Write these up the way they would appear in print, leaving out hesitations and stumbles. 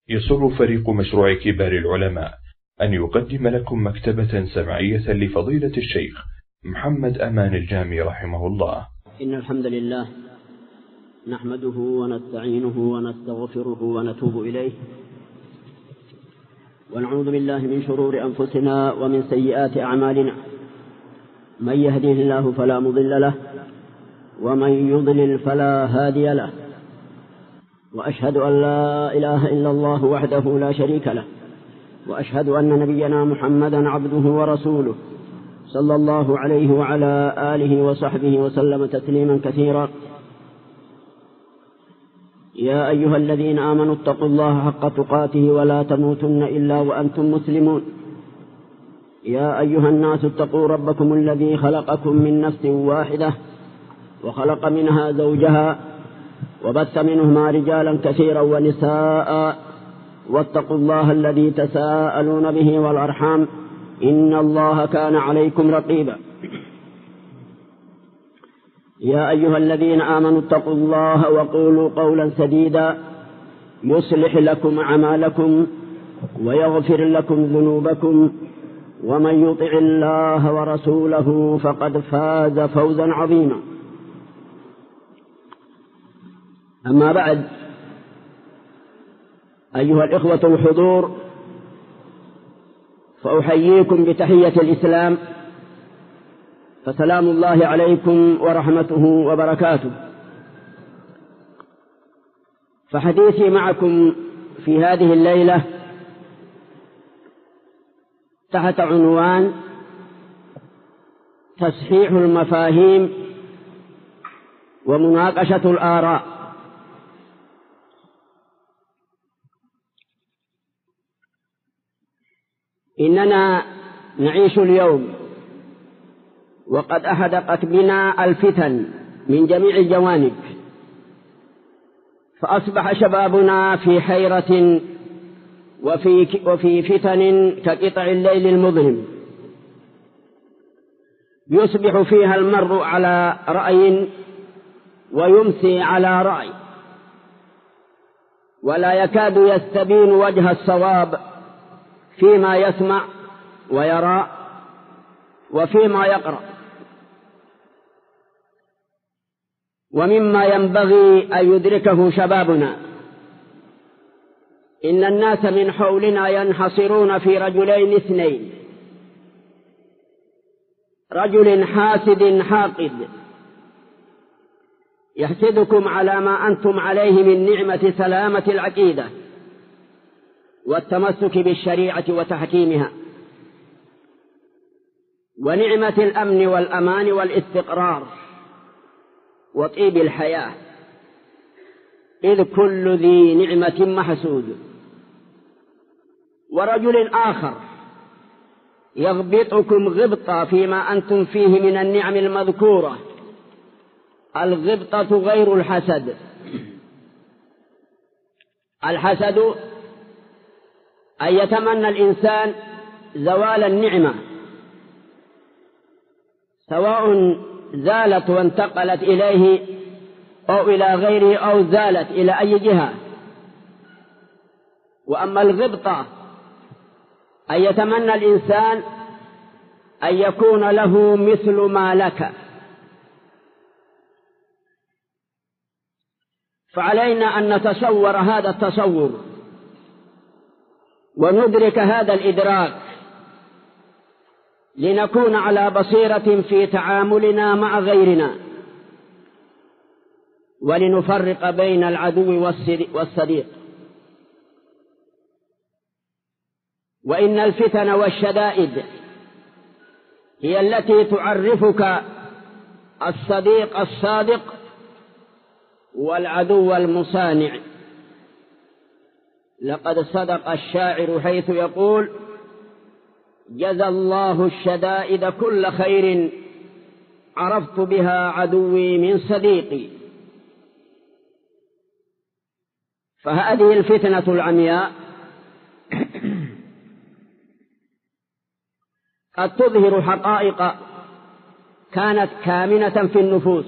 يسر فريق مشروع كبار العلماء أن يقدم لكم مكتبة سمعية لفضيلة الشيخ محمد أمان الجامي رحمه الله. إن الحمد لله نحمده ونستعينه ونستغفره ونتوب إليه، ونعوذ بالله من شرور أنفسنا ومن سيئات أعمالنا. من يهده الله فلا مضل له، ومن يضلل فلا هادي له، وأشهد أن لا إله إلا الله وحده لا شريك له، وأشهد أن نبينا محمدا عبده ورسوله صلى الله عليه وعلى آله وصحبه وسلم تسليما كثيرا. يا أيها الذين آمنوا اتقوا الله حق تقاته ولا تموتن إلا وأنتم مسلمون. يا أيها الناس اتقوا ربكم الذي خلقكم من نفس واحدة وخلق منها زوجها وبث منهما رجالا كثيرا ونساء، واتقوا الله الذي تساءلون به والأرحام إن الله كان عليكم رقيبا. يا أيها الذين آمنوا اتقوا الله وقولوا قولا سديدا يصلح لكم أعمالكم ويغفر لكم ذنوبكم، ومن يطع الله ورسوله فقد فاز فوزا عظيما. أما بعد، أيها الإخوة الحضور، فأحييكم بتحية الإسلام، فسلام الله عليكم ورحمته وبركاته. فحديثي معكم في هذه الليلة تحت عنوان تصحيح المفاهيم ومناقشة الآراء. إننا نعيش اليوم وقد أحدقت بنا الفتن من جميع الجوانب، فأصبح شبابنا في حيرة وفي فتن كقطع الليل المظلم، يصبح فيها المرء على رأي ويمسي على رأي، ولا يكاد يستبين وجه الصواب فيما يسمع ويرى وفيما يقرأ. ومما ينبغي أن يدركه شبابنا إن الناس من حولنا ينحصرون في رجلين اثنين: رجل حاسد حاقد يحسدكم على ما أنتم عليه من نعمة سلامة العقيدة والتمسك بالشريعة وتحكيمها، ونعمة الأمن والأمان والاستقرار وطيب الحياة، إذ كل ذي نعمة محسود. ورجل آخر يغبطكم غبطا فيما أنتم فيه من النعم المذكورة. الغبطة غير الحسد. الحسد أن يتمنى الإنسان زوال النعمة، سواء زالت وانتقلت إليه أو إلى غيره أو زالت إلى أي جهة. وأما الغبطة أن يتمنى الإنسان أن يكون له مثل ما لك. فعلينا أن نتصور هذا التصور وندرك هذا الإدراك لنكون على بصيرة في تعاملنا مع غيرنا، ولنفرق بين العدو والصديق. وإن الفتن والشدائد هي التي تعرفك الصديق الصادق والعدو المصانع. لقد صدق الشاعر حيث يقول: جزى الله الشدائد كل خير، عرفت بها عدوي من صديقي. فهذه الفتنة العمياء قد تظهر حقائق كانت كامنة في النفوس،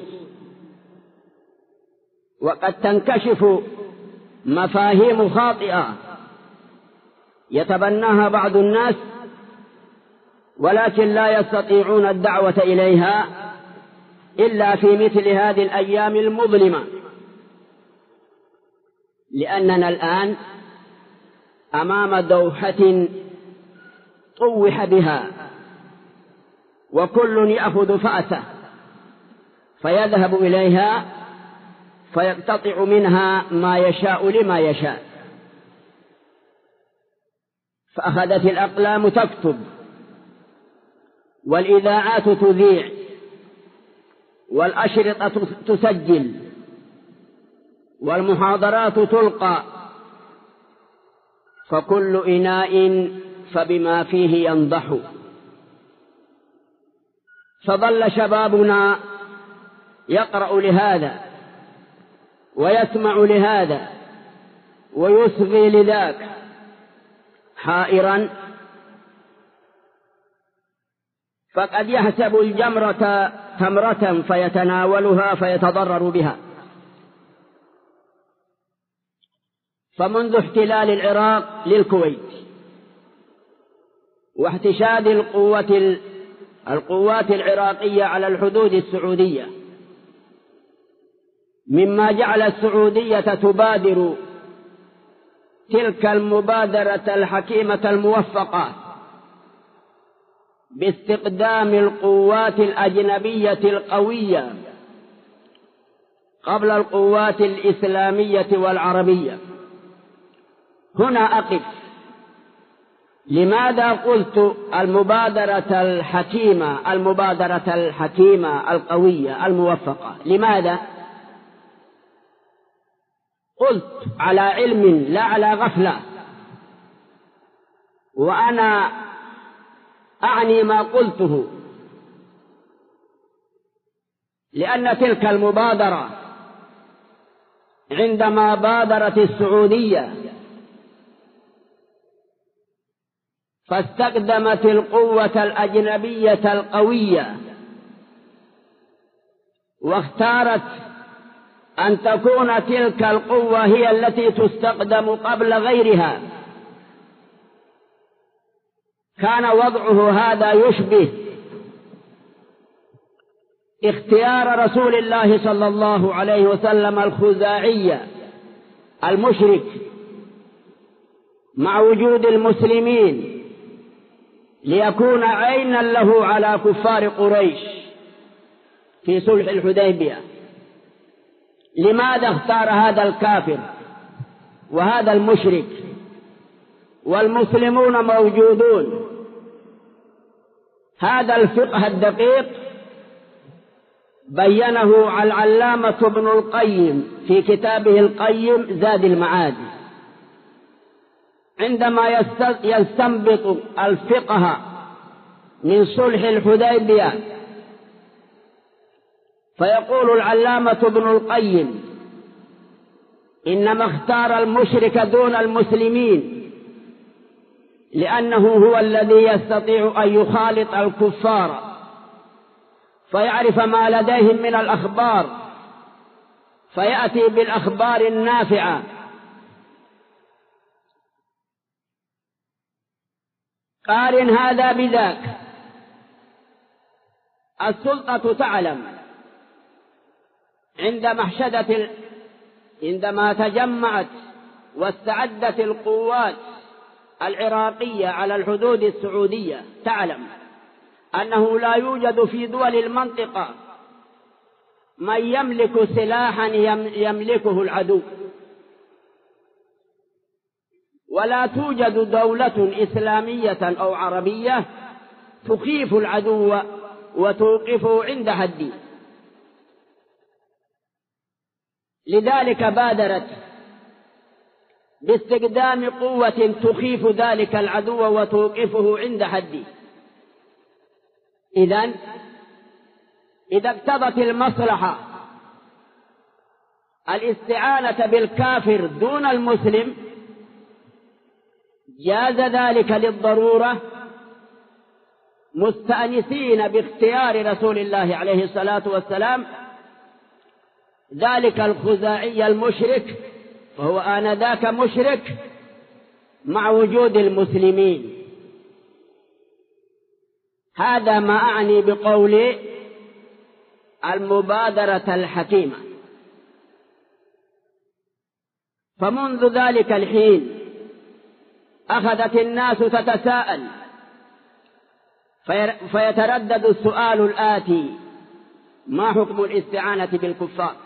وقد تنكشف مفاهيم خاطئة يتبناها بعض الناس، ولكن لا يستطيعون الدعوة إليها إلا في مثل هذه الأيام المظلمة، لأننا الآن أمام دوحة طوح بها، وكل يأخذ فأسه فيذهب إليها فيقتطع منها ما يشاء لما يشاء. فأخذت الأقلام تكتب، والإذاعات تذيع، والأشرطة تسجل، والمحاضرات تلقى، فكل إناء فبما فيه ينضح. فظل شبابنا يقرأ لهذا ويسمع لهذا ويصغي لذاك، حائرا، فقد يحسب الجمرة تمرة فيتناولها فيتضرر بها. فمنذ احتلال العراق للكويت واحتشاد القوات العراقية على الحدود السعودية، مما جعل السعودية تبادر تلك المبادرة الحكيمة الموفقة باستقدام القوات الأجنبية القوية قبل القوات الإسلامية والعربية. هنا أقف. لماذا قلت المبادرة الحكيمة القوية الموفقة؟ لماذا؟ قلت على علم لا على غفلة، وأنا أعني ما قلته، لأن تلك المبادرة عندما بادرت السعودية فاستقدمت القوة الأجنبية القوية، واختارت أن تكون تلك القوة هي التي تستقدم قبل غيرها. كان وضعه هذا يشبه اختيار رسول الله صلى الله عليه وسلم الخزاعي المشرك مع وجود المسلمين ليكون عينا له على كفار قريش في صلح الحديبية. لماذا اختار هذا الكافر وهذا المشرك والمسلمون موجودون؟ هذا الفقه الدقيق بينه العلامة ابن القيم في كتابه القيم زاد المعاد، عندما يستنبط الفقه من صلح الحديبية. فيقول العلامة ابن القيم: إنما اختار المشرك دون المسلمين لأنه هو الذي يستطيع أن يخالط الكفار فيعرف ما لديهم من الأخبار فيأتي بالأخبار النافعة. قارن هذا بذاك. السلطة تعلم عندما تجمعت واستعدت القوات العراقية على الحدود السعودية، تعلم أنه لا يوجد في دول المنطقة من يملك سلاحا يملكه العدو، ولا توجد دولة إسلامية أو عربية تخيف العدو وتوقفه عند حده. لذلك بادرت باستخدام قوة تخيف ذلك العدو وتوقفه عند حده. إذا اقتضت المصلحة الاستعانة بالكافر دون المسلم جاز ذلك للضرورة، مستأنسين باختيار رسول الله عليه الصلاة والسلام ذلك الخزاعي المشرك، وهو آنذاك مشرك مع وجود المسلمين. هذا ما أعني بقول المبادرة الحكيمة. فمنذ ذلك الحين أخذت الناس تتساءل، فيتردد السؤال الآتي: ما حكم الاستعانة بالكفار؟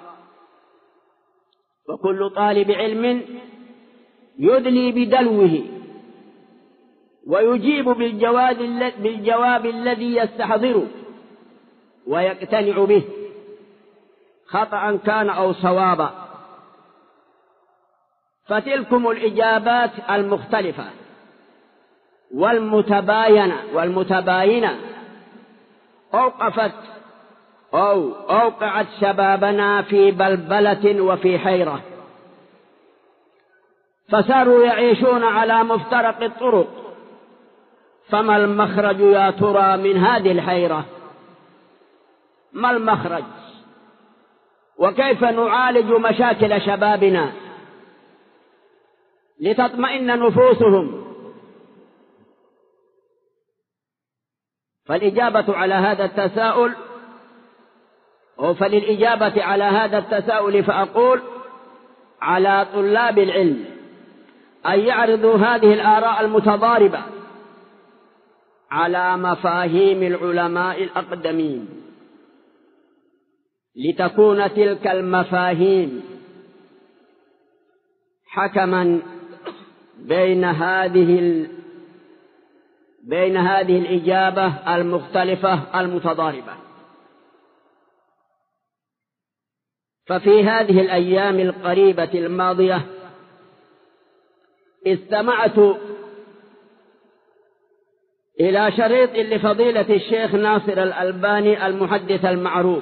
وكل طالب علم يدلي بدلوه ويجيب بالجواب الذي يستحضره ويقتنع به، خطأ كان أو صوابا. فتلكم الإجابات المختلفة والمتباينة أوقعت شبابنا في بلبلة وفي حيرة، فصاروا يعيشون على مفترق الطرق. فما المخرج يا ترى من هذه الحيرة؟ ما المخرج؟ وكيف نعالج مشاكل شبابنا لتطمئن نفوسهم؟ فللإجابة على هذا التساؤل فأقول: على طلاب العلم أن يعرضوا هذه الآراء المتضاربة على مفاهيم العلماء الأقدمين، لتكون تلك المفاهيم حكما بين هذه الإجابة المختلفة المتضاربة. ففي هذه الأيام القريبة الماضية استمعت إلى شريط لفضيلة الشيخ ناصر الألباني المحدث المعروف،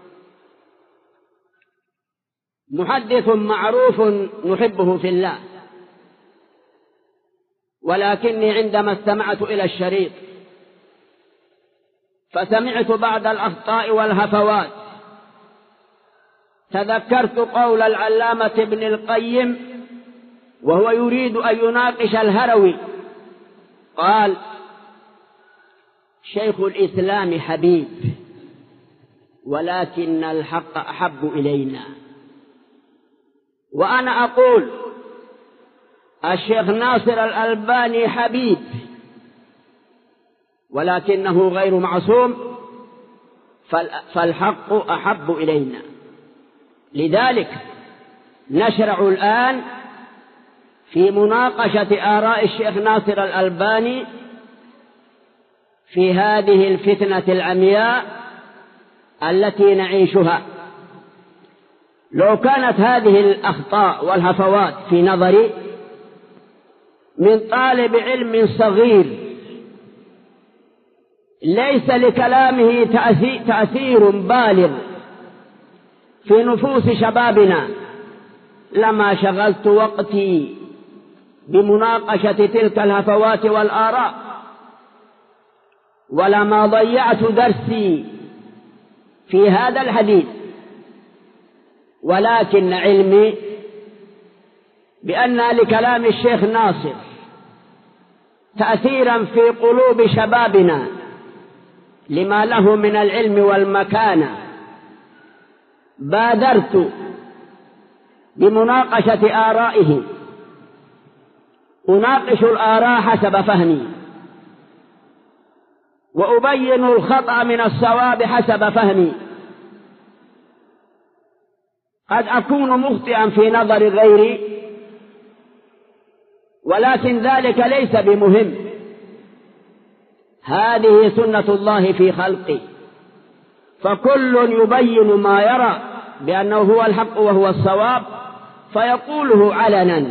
محدث معروف نحبه في الله، ولكني عندما استمعت إلى الشريط فسمعت بعض الأخطاء والهفوات. تذكرت قول العلامة ابن القيم وهو يريد أن يناقش الهروي، قال: شيخ الإسلام حبيب ولكن الحق أحب إلينا. وأنا أقول: الشيخ ناصر الألباني حبيب ولكنه غير معصوم، فالحق أحب إلينا. لذلك نشرع الآن في مناقشة آراء الشيخ ناصر الألباني في هذه الفتنة العمياء التي نعيشها. لو كانت هذه الأخطاء والهفوات في نظري من طالب علم صغير ليس لكلامه تأثير بالغ في نفوس شبابنا، لما شغلت وقتي بمناقشة تلك الهفوات والآراء، ولما ضيعت درسي في هذا الحديث. ولكن علمي بأن لكلام الشيخ ناصر تأثيرا في قلوب شبابنا لما له من العلم والمكانة، بادرت بمناقشة آرائه. أناقش الآراء حسب فهمي، وأبين الخطأ من الصواب حسب فهمي. قد أكون مخطئا في نظر غيري، ولكن ذلك ليس بمهم. هذه سنة الله في خلقه، فكل يبين ما يرى بأنه هو الحق وهو الصواب فيقوله علنا،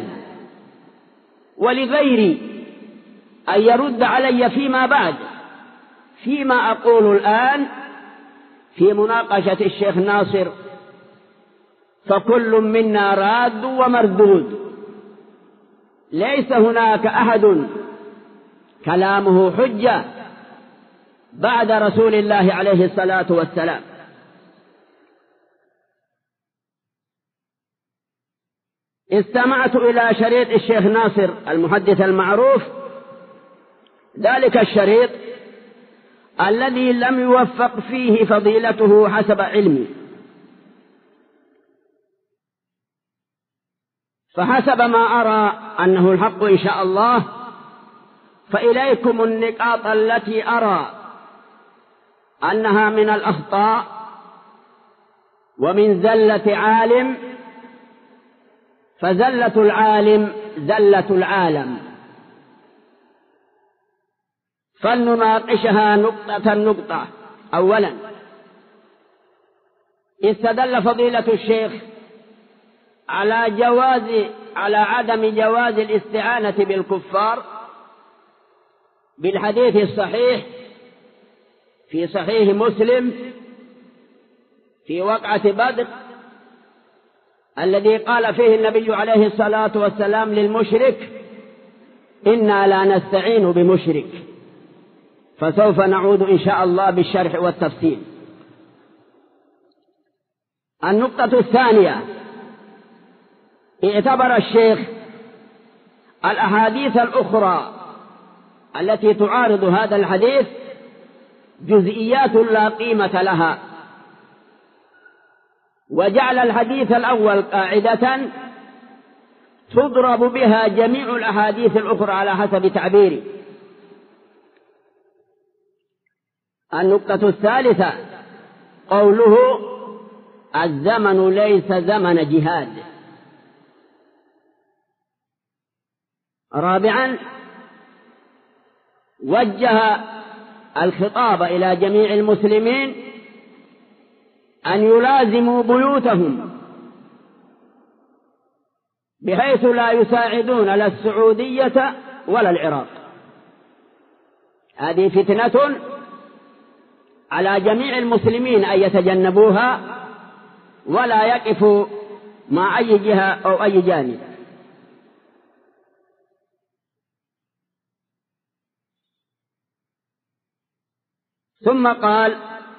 ولغيري أن يرد علي فيما بعد فيما أقول الآن في مناقشة الشيخ ناصر. فكل منا راد ومردود، ليس هناك أحد كلامه حجة بعد رسول الله عليه الصلاة والسلام. استمعت إلى شريط الشيخ ناصر المحدث المعروف، ذلك الشريط الذي لم يوفق فيه فضيلته حسب علمي، فحسب ما أرى أنه الحق إن شاء الله، فإليكم النقاط التي أرى أنها من الأخطاء ومن زلة عالم، فزلة العالم زلة العالم، فلنناقشها نقطة نقطة. أولا، استدل فضيلة الشيخ على عدم جواز الاستعانة بالكفار بالحديث الصحيح في صحيح مسلم في وقعة بدر الذي قال فيه النبي عليه الصلاة والسلام للمشرك: إنا لا نستعين بمشرك. فسوف نعود إن شاء الله بالشرح والتفصيل. النقطة الثانية، اعتبر الشيخ الأحاديث الأخرى التي تعارض هذا الحديث جزئيات لا قيمة لها، وجعل الحديث الأول قاعدة تضرب بها جميع الأحاديث الأخرى على حسب تعبيره. النقطة الثالثة، قوله: الزمن ليس زمن جهاد. رابعا، وجه الخطاب إلى جميع المسلمين أن يلازموا بيوتهم بحيث لا يساعدون لا السعودية ولا العراق. هذه فتنة على جميع المسلمين أن يتجنبوها ولا يقفوا مع أي جهة أو أي جانب. ثم قال: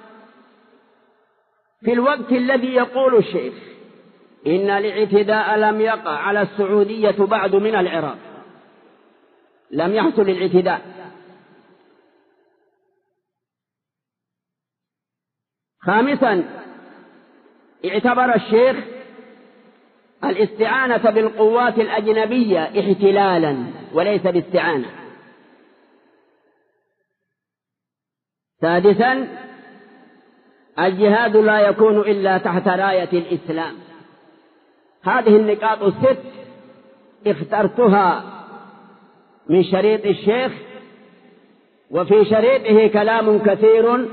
في الوقت الذي يقول الشيخ إن الاعتداء لم يقع على السعودية بعد من العراق، لم يحصل الاعتداء. خامسا، اعتبر الشيخ الاستعانة بالقوات الأجنبية احتلالا وليس باستعانة. سادسا، الجهاد لا يكون إلا تحت راية الإسلام. هذه النقاط الست اخترتها من شريط الشيخ، وفي شريطه كلام كثير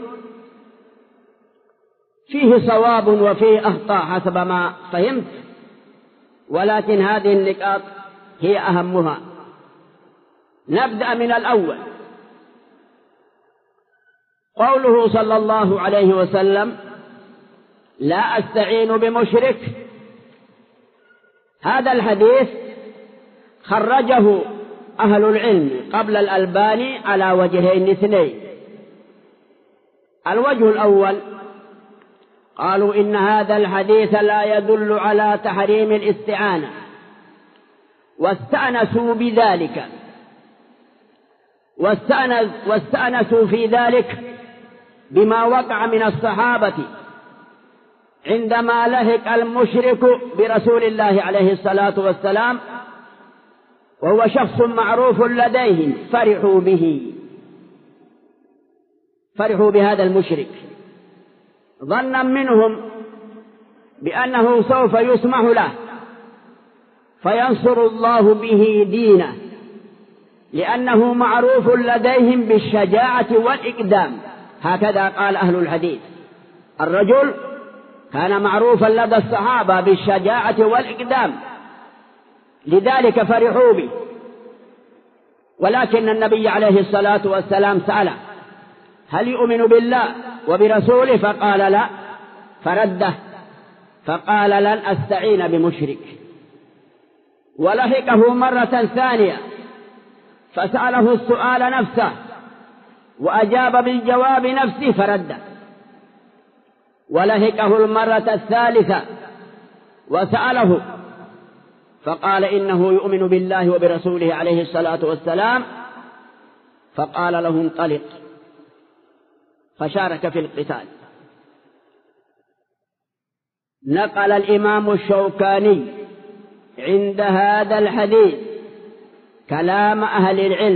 فيه صواب وفيه أخطاء حسب ما فهمت، ولكن هذه النقاط هي أهمها. نبدأ من الأول. قوله صلى الله عليه وسلم: لا أستعين بمشرك، هذا الحديث خرجه أهل العلم قبل الألباني على وجهين اثنين. الوجه الأول، قالوا إن هذا الحديث لا يدل على تحريم الاستعانة، واستأنسوا بذلك، واستأنسوا في ذلك بما وقع من الصحابة عندما لحق المشرك برسول الله عليه الصلاة والسلام وهو شخص معروف لديهم، فرحوا بهذا المشرك ظنا منهم بأنه سوف يسمح له فينصر الله به دينه، لأنه معروف لديهم بالشجاعة والإقدام. هكذا قال أهل الحديث. الرجل كان معروفا لدى الصحابة بالشجاعة والإقدام، لذلك فرحوا به. ولكن النبي عليه الصلاة والسلام سأله: هل يؤمن بالله وبرسوله؟ فقال لا، فرده فقال: لن أستعين بمشرك. ولحقه مرة ثانية فسأله السؤال نفسه وأجاب بالجواب نفسه فرده. ولحقه المرة الثالثة وسأله فقال إنه يؤمن بالله وبرسوله عليه الصلاة والسلام، فقال له انطلق، فشارك في القتال. نقل الإمام الشوكاني عند هذا الحديث كلام أهل العلم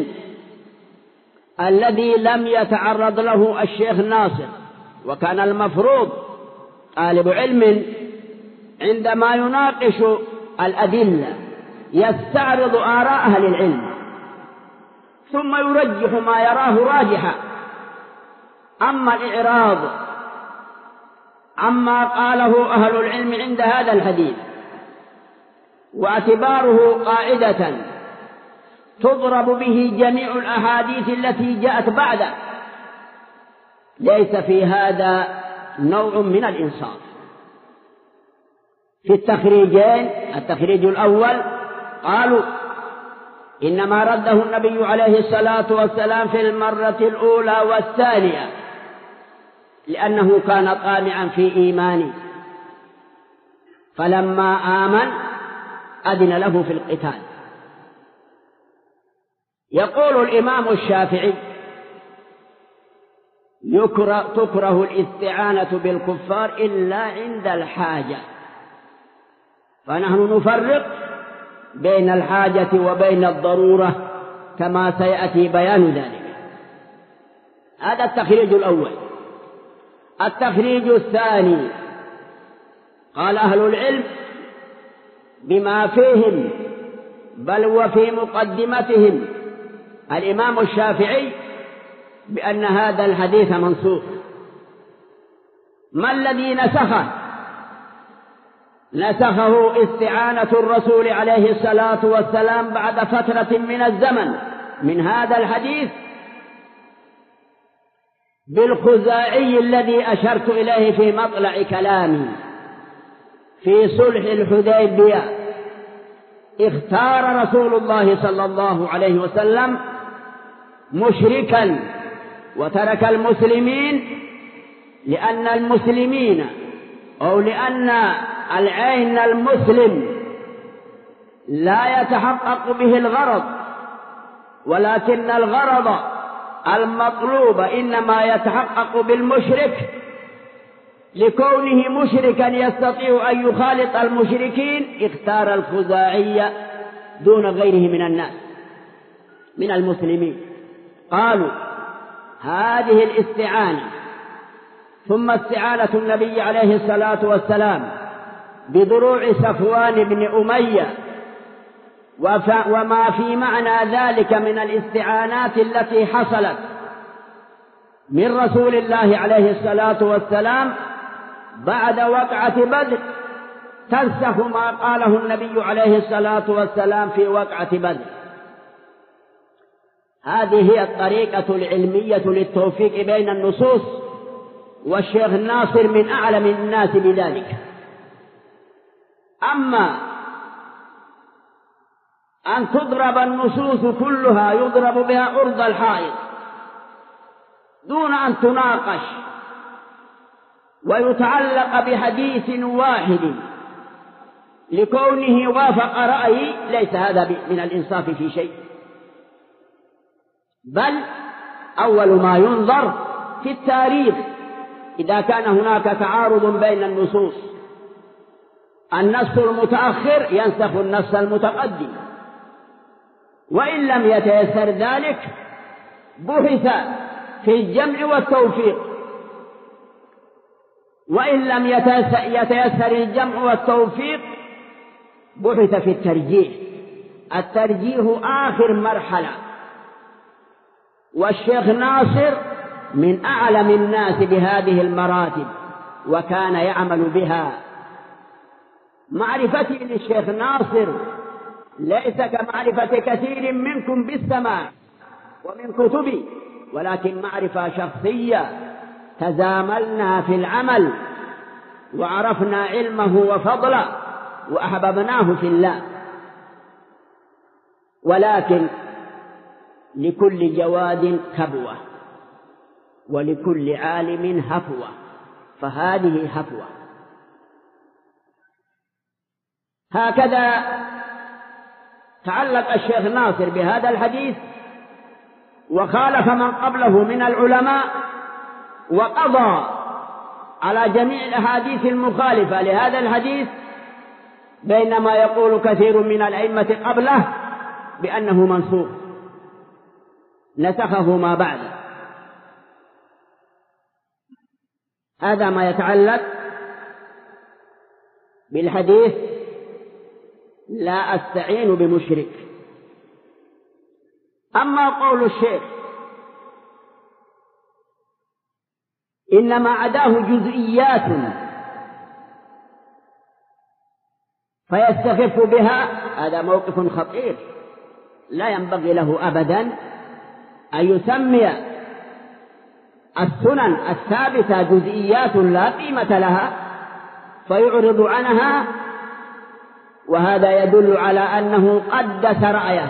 الذي لم يتعرض له الشيخ ناصر، وكان المفروض طالب علم عندما يناقش الأدلة يستعرض آراء أهل العلم ثم يرجح ما يراه راجحا. أما الإعراض عما قاله أهل العلم عند هذا الحديث واعتباره قاعدة تضرب به جميع الأحاديث التي جاءت بعده، ليس في هذا نوع من الإنصاف. في التخريجين، التخريج الأول قالوا إنما رده النبي عليه الصلاة والسلام في المرة الأولى والثانية لأنه كان طامعا في إيمانه، فلما آمن أذن له في القتال. يقول الإمام الشافعي تكره الاستعانة بالكفار إلا عند الحاجة، فنحن نفرق بين الحاجة وبين الضرورة كما سيأتي بيان ذلك. هذا التخريج الأول. التخريج الثاني قال أهل العلم بما فيهم بل وفي مقدمتهم الإمام الشافعي بأن هذا الحديث منسوخ. ما الذي نسخه؟ نسخه استعانة الرسول عليه الصلاة والسلام بعد فترة من الزمن من هذا الحديث بالخزاعي الذي أشرت إليه في مطلع كلامي في صلح الحديبية. اختار رسول الله صلى الله عليه وسلم مشركا وترك المسلمين لأن المسلمين أو لأن العين المسلم لا يتحقق به الغرض، ولكن الغرض المطلوب إنما يتحقق بالمشرك لكونه مشركا يستطيع أن يخالط المشركين. اختار الخزاعي دون غيره من الناس من المسلمين. قالوا هذه الاستعانة ثم استعانة النبي عليه الصلاة والسلام بدروع صفوان بن أمية وما في معنى ذلك من الاستعانات التي حصلت من رسول الله عليه الصلاة والسلام بعد وقعة بدر تنسخ ما قاله النبي عليه الصلاة والسلام في وقعة بدر. هذه هي الطريقة العلمية للتوفيق بين النصوص، والشيخ ناصر من أعلم الناس بذلك. أما أن تضرب النصوص كلها يضرب بها عرض الحائط دون أن تناقش ويتعلق بحديث واحد لكونه وافق رأيي، ليس هذا من الإنصاف في شيء، بل أول ما ينظر في التاريخ إذا كان هناك تعارض بين النصوص النص المتأخر ينسخ النص المتقدم، وإن لم يتيسر ذلك بحث في الجمع والتوفيق، وإن لم يتيسر الجمع والتوفيق بحث في الترجيح. الترجيح آخر مرحلة، والشيخ ناصر من أعلم الناس بهذه المراتب وكان يعمل بها. معرفتي للشيخ ناصر ليس كمعرفة كثير منكم بالسماع ومن كتبي، ولكن معرفة شخصية تزاملنا في العمل وعرفنا علمه وفضله وأحببناه في الله. ولكن لكل جواد كبوة ولكل عالم هفوة، فهذه هفوة. هكذا تعلق الشيخ ناصر بهذا الحديث وخالف من قبله من العلماء وقضى على جميع الأحاديث المخالفة لهذا الحديث، بينما يقول كثير من الأئمة قبله بأنه منسوخ نسخه ما بعد. هذا ما يتعلق بالحديث لا أستعين بمشرك. أما قول الشيخ إنما عداه جزئيات فيستخف بها، هذا موقف خطير، لا ينبغي له أبدا أن يسمي السنن الثابتة جزئيات لا قيمة لها فيعرض عنها، وهذا يدل على أنه قدس رأيه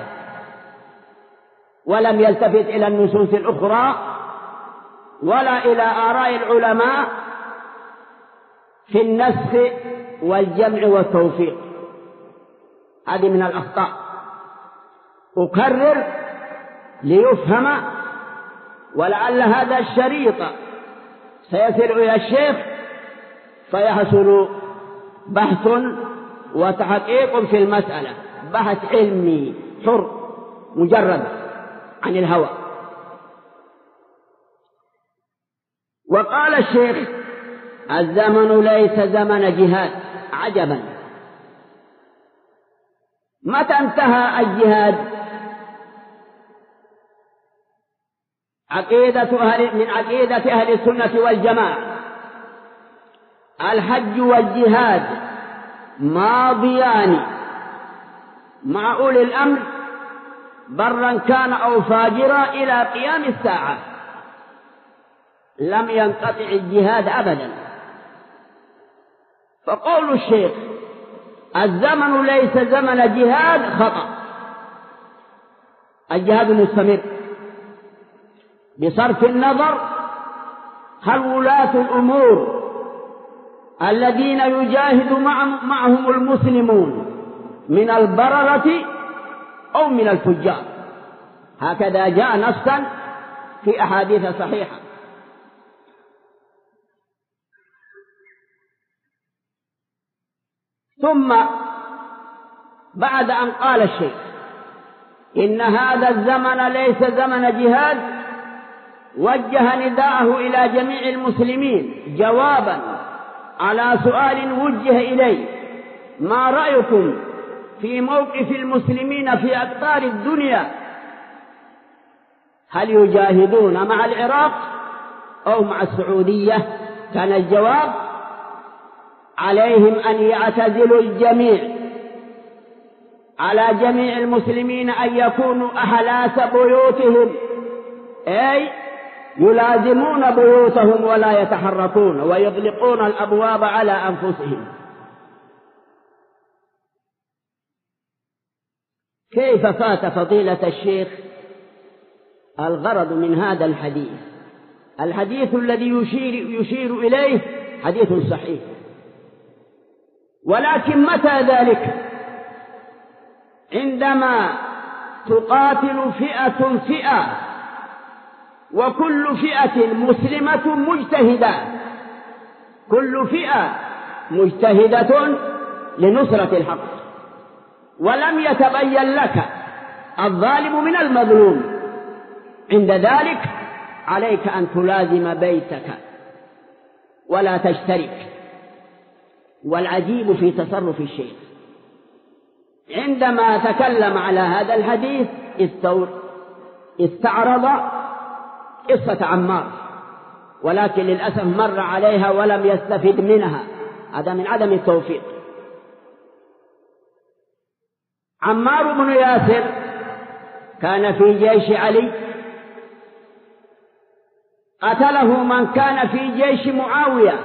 ولم يلتفت إلى النصوص الأخرى ولا إلى آراء العلماء في النسخ والجمع والتوفيق. هذه من الأخطاء. أكرر ليفهم، ولعل هذا الشريط سيصل إلى الشيخ فيحصل بحث وتحقيق في المسألة، بحث علمي حر مجرد عن الهوى. وقال الشيخ الزمن ليس زمن جهاد. عجبا، متى انتهى الجهاد؟ من عقيدة أهل السنة والجماعة الحج والجهاد ماضيان مع أولي الأمر برا كان أو فاجرا إلى قيام الساعة، لم ينقطع الجهاد أبدا. فقول الشيخ الزمن ليس زمن جهاد خطأ، الجهاد مستمر بصرف النظر هل ولاة الأمور الذين يجاهد معهم المسلمون من البررة أو من الفجار. هكذا جاء نصا في أحاديث صحيحة. ثم بعد أن قال الشيخ إن هذا الزمن ليس زمن جهاد، وجه نداءه إلى جميع المسلمين جوابا على سؤال وجه إليه: ما رأيكم في موقف المسلمين في أقطار الدنيا؟ هل يجاهدون مع العراق أو مع السعودية؟ كان الجواب: عليهم أن يعتزلوا الجميع، على جميع المسلمين أن يكونوا أحلاس بيوتهم، أي يلازمون بيوتهم ولا يتحركون ويغلقون الأبواب على أنفسهم. كيف فات فضيلة الشيخ الغرض من هذا الحديث؟ الحديث الذي يشير إليه حديث صحيح، ولكن متى ذلك؟ عندما تقاتل فئة فئة وكل فئة مسلمة مجتهدة، كل فئة مجتهدة لنصرة الحق، ولم يتبين لك الظالم من المظلوم. عند ذلك عليك أن تلازم بيتك ولا تشترك. والعجيب في تصرف الشيخ عندما تكلم على هذا الحديث استعرض قصة عمار، ولكن للأسف مر عليها ولم يستفد منها، هذا من عدم التوفيق. عمار بن ياسر كان في جيش علي، قتله من كان في جيش معاوية،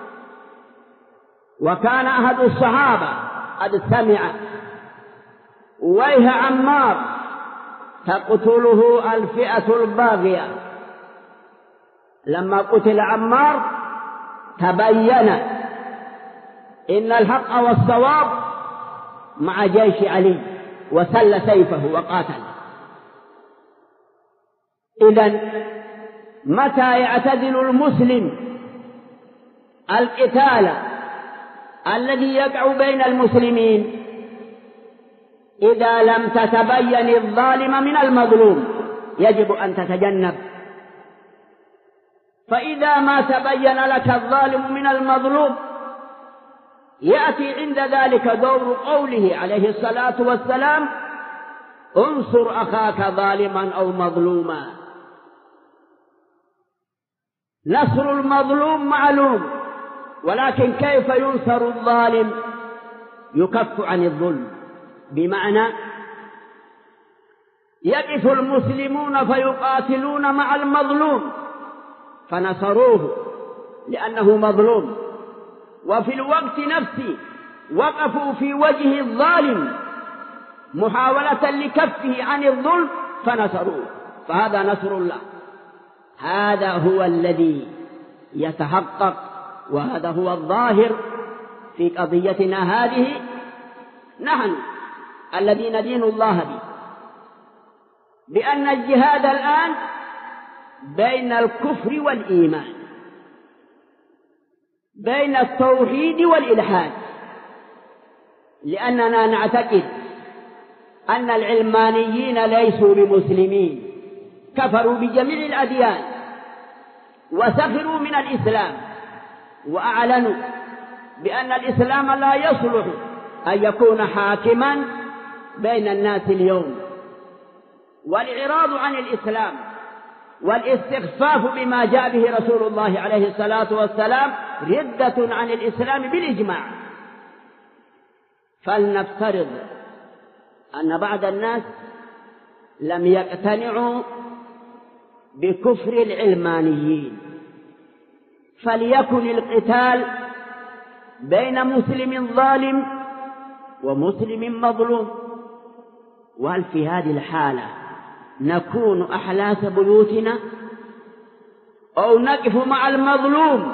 وكان أحد الصحابة قد سمع: ويه عمار تقتله الفئة الباغية. لما قتل عمار تبين إن الحق والصواب مع جيش علي وسل سيفه وقاتل. إذن متى يعتزل المسلم القتال الذي يقع بين المسلمين؟ إذا لم تتبين الظالم من المظلوم يجب أن تتجنب. فإذا ما تبين لك الظالم من المظلوم يأتي عند ذلك دور قوله عليه الصلاة والسلام: انصر أخاك ظالما أو مظلوما. نصر المظلوم معلوم، ولكن كيف ينصر الظالم؟ يكف عن الظلم، بمعنى يقف المسلمون فيقاتلون مع المظلوم فنصروه لأنه مظلوم، وفي الوقت نفسه وقفوا في وجه الظالم محاولة لكفه عن الظلم فنصروه، فهذا نصر الله. هذا هو الذي يتحقق، وهذا هو الظاهر في قضيتنا هذه نحن الذي ندين الله به، بأن الجهاد الآن بين الكفر والإيمان، بين التوحيد والإلحاد، لأننا نعتقد أن العلمانيين ليسوا بمسلمين، كفروا بجميع الأديان وسخروا من الإسلام، وأعلنوا بأن الإسلام لا يصلح أن يكون حاكما بين الناس اليوم. والإعراض عن الإسلام والاستخفاف بما جاء به رسول الله عليه الصلاة والسلام ردة عن الإسلام بالإجماع. فلنفترض أن بعض الناس لم يقتنعوا بكفر العلمانيين، فليكن القتال بين مسلم ظالم ومسلم مظلوم. وهل في هذه الحالة نكون أحلاس بيوتنا أو نقف مع المظلوم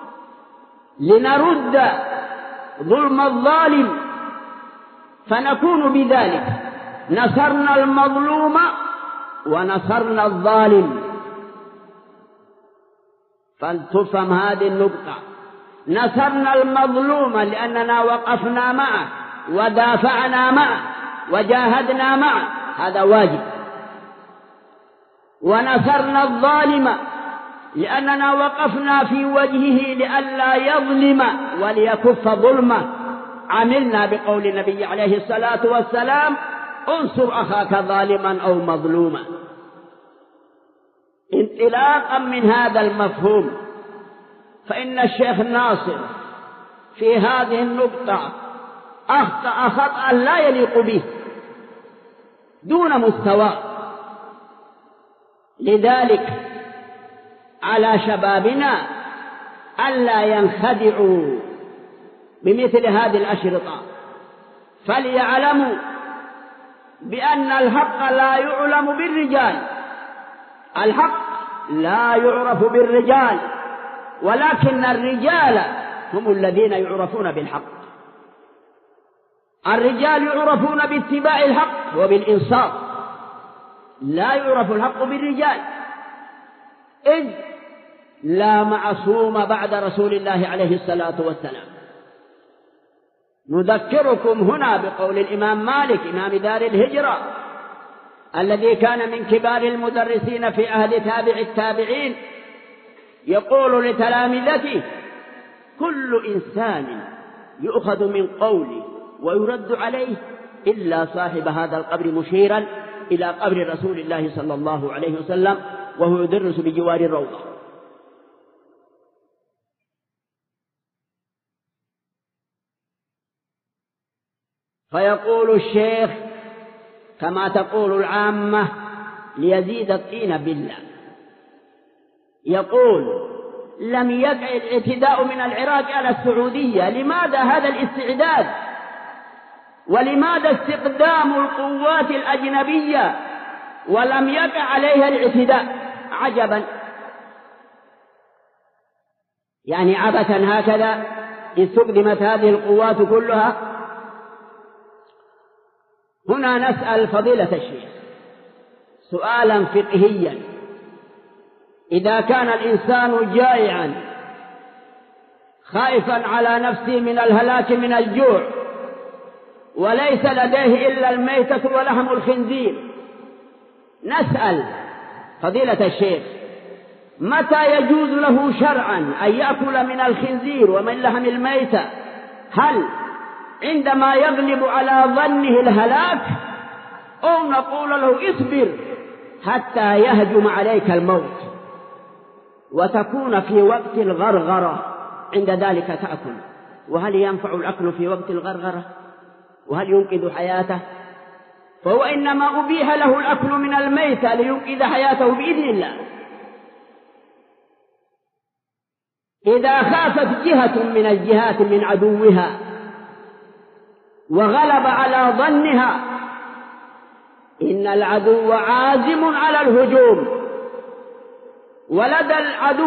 لنرد ظلم الظالم، فنكون بذلك نصرنا المظلوم ونصرنا الظالم؟ فلتفهم هذه النقطة. نصرنا المظلوم لأننا وقفنا معه ودافعنا معه وجاهدنا معه، هذا واجب. ونصرنا الظالم لأننا وقفنا في وجهه لئلا يظلم وليكف ظلمه، عملنا بقول النبي عليه الصلاة والسلام: انصر أخاك ظالما أو مظلوما. انطلاقا من هذا المفهوم فإن الشيخ ناصر في هذه النقطة أخطأ خطأ لا يليق به دون مستوى. لذلك على شبابنا ألا ينخدعوا بمثل هذه الأشرطة، فليعلموا بأن الحق لا يعلم بالرجال، الحق لا يعرف بالرجال، ولكن الرجال هم الذين يعرفون بالحق. الرجال يعرفون باتباع الحق وبالإنصاف، لا يعرف الحق بالرجال، إذ لا معصوم بعد رسول الله عليه الصلاة والسلام. نذكركم هنا بقول الإمام مالك إمام دار الهجرة الذي كان من كبار المدرسين في عهد تابع التابعين، يقول لتلامذته: كل إنسان يؤخذ من قوله ويرد عليه إلا صاحب هذا القبر، مشيرا إلى قبر رسول الله صلى الله عليه وسلم وهو يدرس بجوار الروضة. فيقول الشيخ كما تقول العامة ليزيد الطين بالله، يقول: لم يقع الاعتداء من العراق على السعودية، لماذا هذا الاستعداد؟ ولماذا استقدام القوات الأجنبية ولم يقع عليها الاعتداء؟ عجبا، يعني عبثا هكذا، استخدمت هذه القوات كلها. هنا نسأل فضيلة الشيخ سؤالا فقهيا: إذا كان الإنسان جائعا خائفا على نفسه من الهلاك من الجوع وليس لديه إلا الميتة ولحم الخنزير، نسأل فضيلة الشيخ متى يجوز له شرعا أن يأكل من الخنزير ومن لحم الميتة؟ هل عندما يغلب على ظنه الهلاك، أو نقول له اصبر حتى يهجم عليك الموت وتكون في وقت الغرغرة عند ذلك تأكل؟ وهل ينفع الأكل في وقت الغرغرة؟ وهل ينقذ حياته؟ فهو إنما أبيح له الأكل من الميتة لينقذ حياته بإذن الله. إذا خافت جهة من الجهات من عدوها وغلب على ظنها إن العدو عازم على الهجوم، ولدى العدو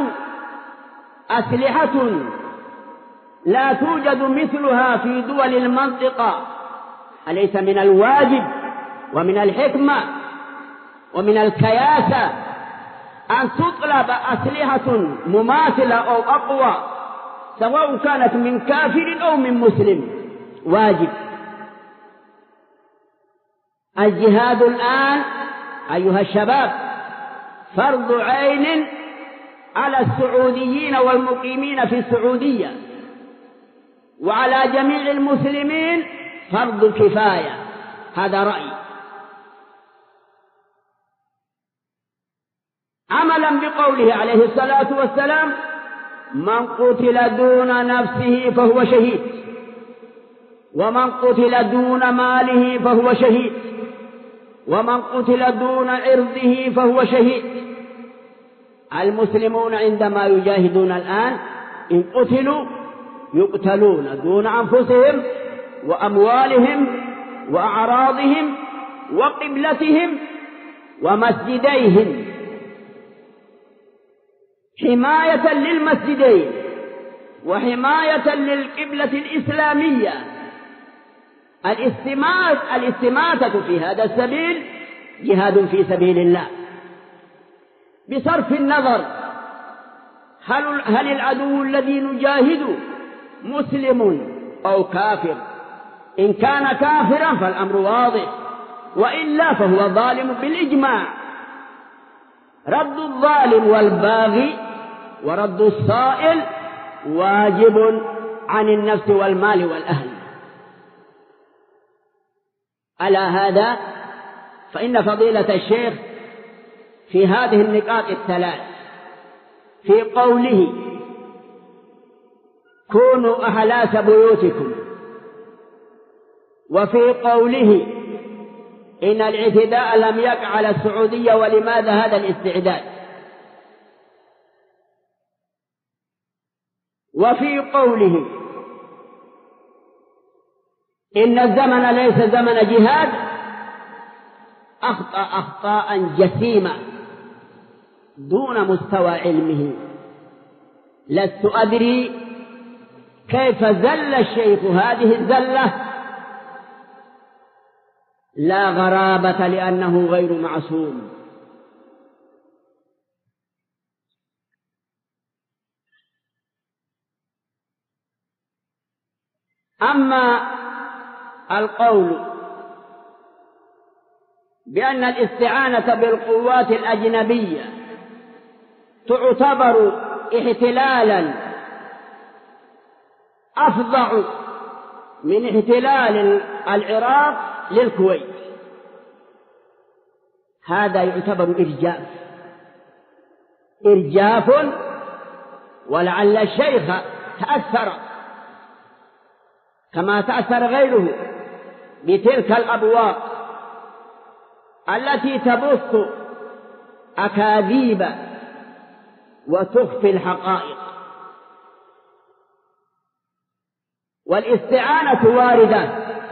أسلحة لا توجد مثلها في دول المنطقة، أليس من الواجب ومن الحكمة ومن الكياسة أن تطلب أسلحة مماثلة أو أقوى سواء كانت من كافر أو من مسلم؟ واجب. الجهاد الآن أيها الشباب فرض عين على السعوديين والمقيمين في السعودية، وعلى جميع المسلمين فرض كفاية. هذا رأيي. عملا بقوله عليه الصلاة والسلام: من قتل دون نفسه فهو شهيد، ومن قتل دون ماله فهو شهيد، ومن قتل دون عرضه فهو شهيد. المسلمون عندما يجاهدون الآن إن قتلوا يقتلون دون أنفسهم وأموالهم وأعراضهم وقبلتهم ومسجديهم، حماية للمسجدين وحماية للقبلة الإسلامية. الاستماتة في هذا السبيل جهاد في سبيل الله، بصرف النظر هل العدو الذي نجاهد مسلم أو كافر. إن كان كافرا فالأمر واضح، وإلا فهو ظالم بالإجماع. رد الظالم والباغي ورد الصائل واجب عن النفس والمال والأهل. على هذا فإن فضيلة الشيخ في هذه النقاط الثلاث، في قوله كونوا أحلاس بيوتكم، وفي قوله إن الاعتداء لم يقع على السعودية ولماذا هذا الاستعداد، وفي قوله إن الزمن ليس زمن جهاد، أخطأ أخطاء جسيمة دون مستوى علمه. لست أدري كيف زل الشيخ هذه الزلة، لا غرابة لأنه غير معصوم. أما القول بأن الاستعانة بالقوات الأجنبية تعتبر احتلالا أفظع من احتلال العراق للكويت، هذا يعتبر إرجاف، ولعل الشيخ تأثر كما تأثر غيره بتلك الأبواق التي تبث أكاذيب وتخفي الحقائق. والاستعانة واردة.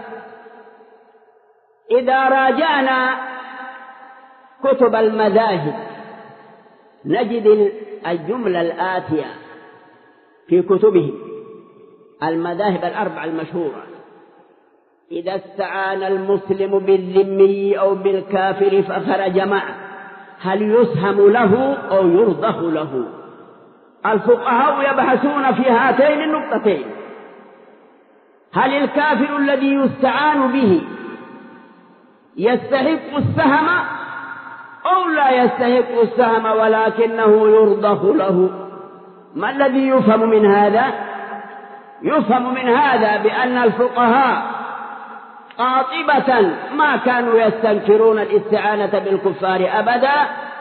إذا راجعنا كتب المذاهب نجد الجملة الآتية في كتبه المذاهب الأربع المشهورة: إذا استعان المسلم بالذمي أو بالكافر فخرج معه هل يسهم له أو يرضخ له؟ الفقهاء يبحثون في هاتين النقطتين: هل الكافر الذي يستعان به يستحق السهم أو لا يستحق السهم ولكنه يرضخ له؟ ما الذي يفهم من هذا؟ يفهم من هذا بأن الفقهاء قاطبة ما كانوا يستنكرون الاستعانة بالكفار أبدا،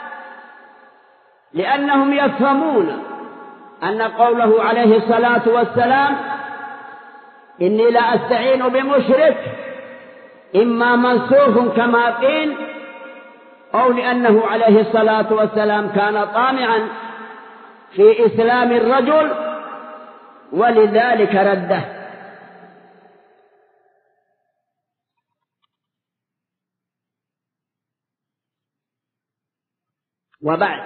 لأنهم يفهمون أن قوله عليه الصلاة والسلام إني لا أستعين بمشرك إما منسوخ كما قيل، أو لأنه عليه الصلاة والسلام كان طامعا في إسلام الرجل ولذلك رده. وبعد،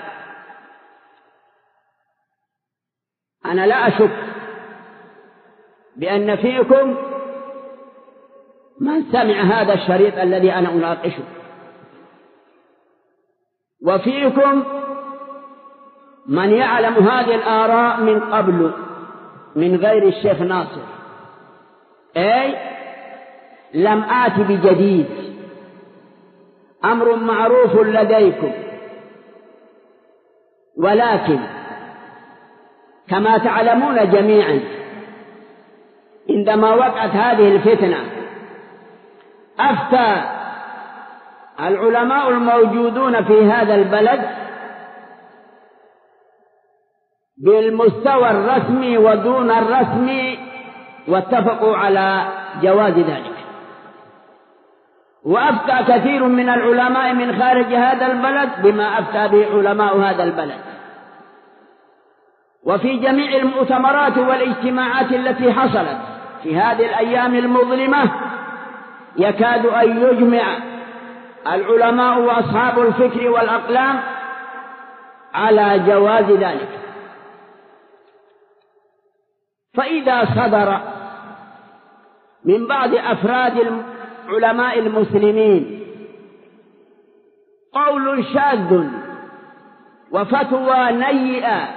أنا لا أشك بأن فيكم من سمع هذا الشريط الذي أنا أناقشه، وفيكم من يعلم هذه الآراء من قبل من غير الشيخ ناصر، أي لم آت بجديد، أمر معروف لديكم. ولكن كما تعلمون جميعا عندما وقعت هذه الفتنة أفتى العلماء الموجودون في هذا البلد بالمستوى الرسمي ودون الرسمي، واتفقوا على جواز ذلك. وأفتى كثير من العلماء من خارج هذا البلد بما أفتى به علماء هذا البلد. وفي جميع المؤتمرات والاجتماعات التي حصلت في هذه الأيام المظلمة يكاد أن يجمع العلماء وأصحاب الفكر والأقلام على جواز ذلك. فإذا صدر من بعض أفراد علماء المسلمين قول شاذ وفتوى نيئة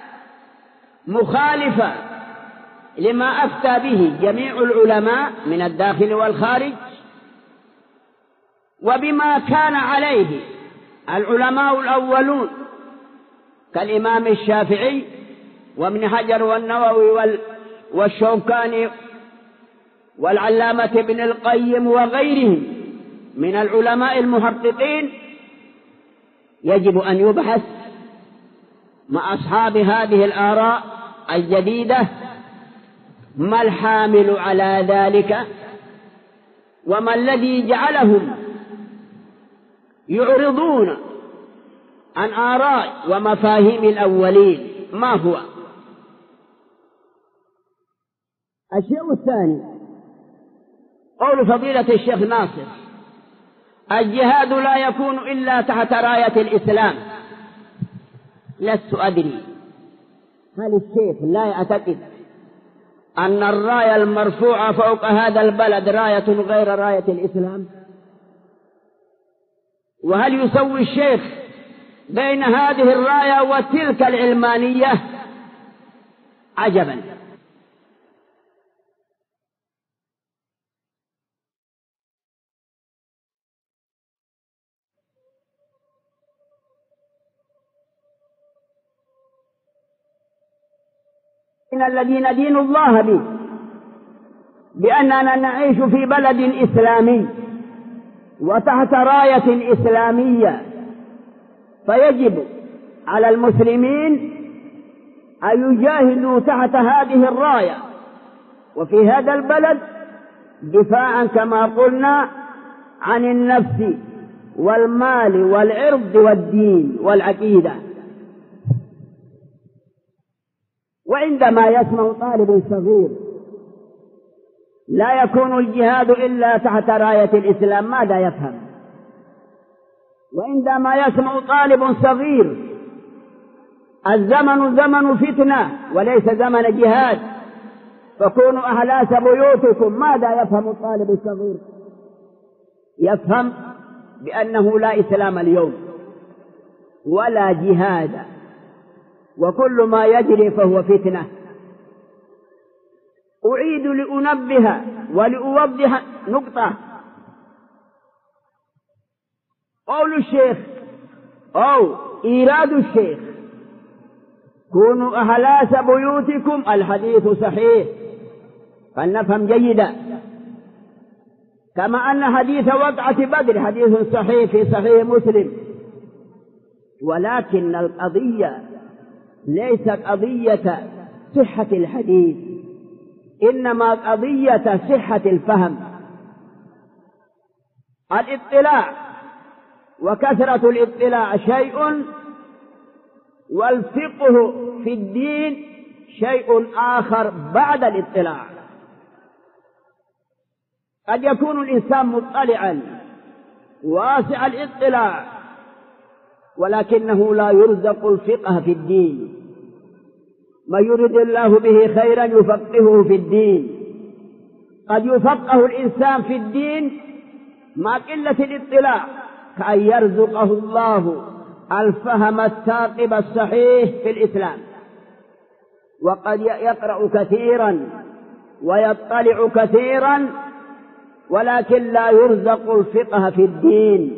مخالفة لما أفتى به جميع العلماء من الداخل والخارج، وبما كان عليه العلماء الأولون كالإمام الشافعي وابن حجر والنووي والشوكاني والعلامة ابن القيم وغيرهم من العلماء المحققين، يجب أن يبحث مع أصحاب هذه الآراء الجديدة ما الحامل على ذلك، وما الذي جعلهم يعرضون عن آراء ومفاهيم الأولين، ما هو؟ الشيء الثاني قول فضيلة الشيخ ناصر: الجهاد لا يكون إلا تحت راية الإسلام. لست أدري هل الشيخ لا يعتقد أن الراية المرفوعة فوق هذا البلد راية غير راية الإسلام؟ وهل يسوي الشيخ بين هذه الراية وتلك العلمانية؟ عجبا. إن الذين دين الله به بأننا نعيش في بلد إسلامي وتحت راية إسلامية، فيجب على المسلمين أن يجاهدوا تحت هذه الراية وفي هذا البلد دفاعا كما قلنا عن النفس والمال والعرض والدين والعقيدة. وعندما يسمع طالب صغير لا يكون الجهاد إلا تحت راية الإسلام، ماذا يفهم؟ وعندما يسمع طالب صغير الزمن زمن فتنة وليس زمن جهاد، فكونوا أهلاس بيوتكم. ماذا يفهم الطالب الصغير؟ يفهم بأنه لا إسلام اليوم ولا جهاد، وكل ما يجري فهو فتنة. أعيد لأنبه ولأوضح نقطة. قول الشيخ أو إيراد الشيخ كونوا أهلاس بيوتكم، الحديث صحيح، فلنفهم جيدا. كما أن حديث وقعة بدر حديث صحيح في صحيح مسلم، ولكن القضية ليست قضية صحة الحديث، إنما قضية صحة الفهم. الاطلاع وكثرة الاطلاع شيء، والفقه في الدين شيء آخر بعد الاطلاع. قد يكون الإنسان مطلعا واسع الاطلاع، ولكنه لا يرزق الفقه في الدين. ما يريد الله به خيرا يفقهه في الدين. قد يفقه الإنسان في الدين مع قلة الاطلاع، كأن يرزقه الله الفهم الثاقب الصحيح في الإسلام. وقد يقرأ كثيرا ويطلع كثيرا، ولكن لا يرزق الفقه في الدين.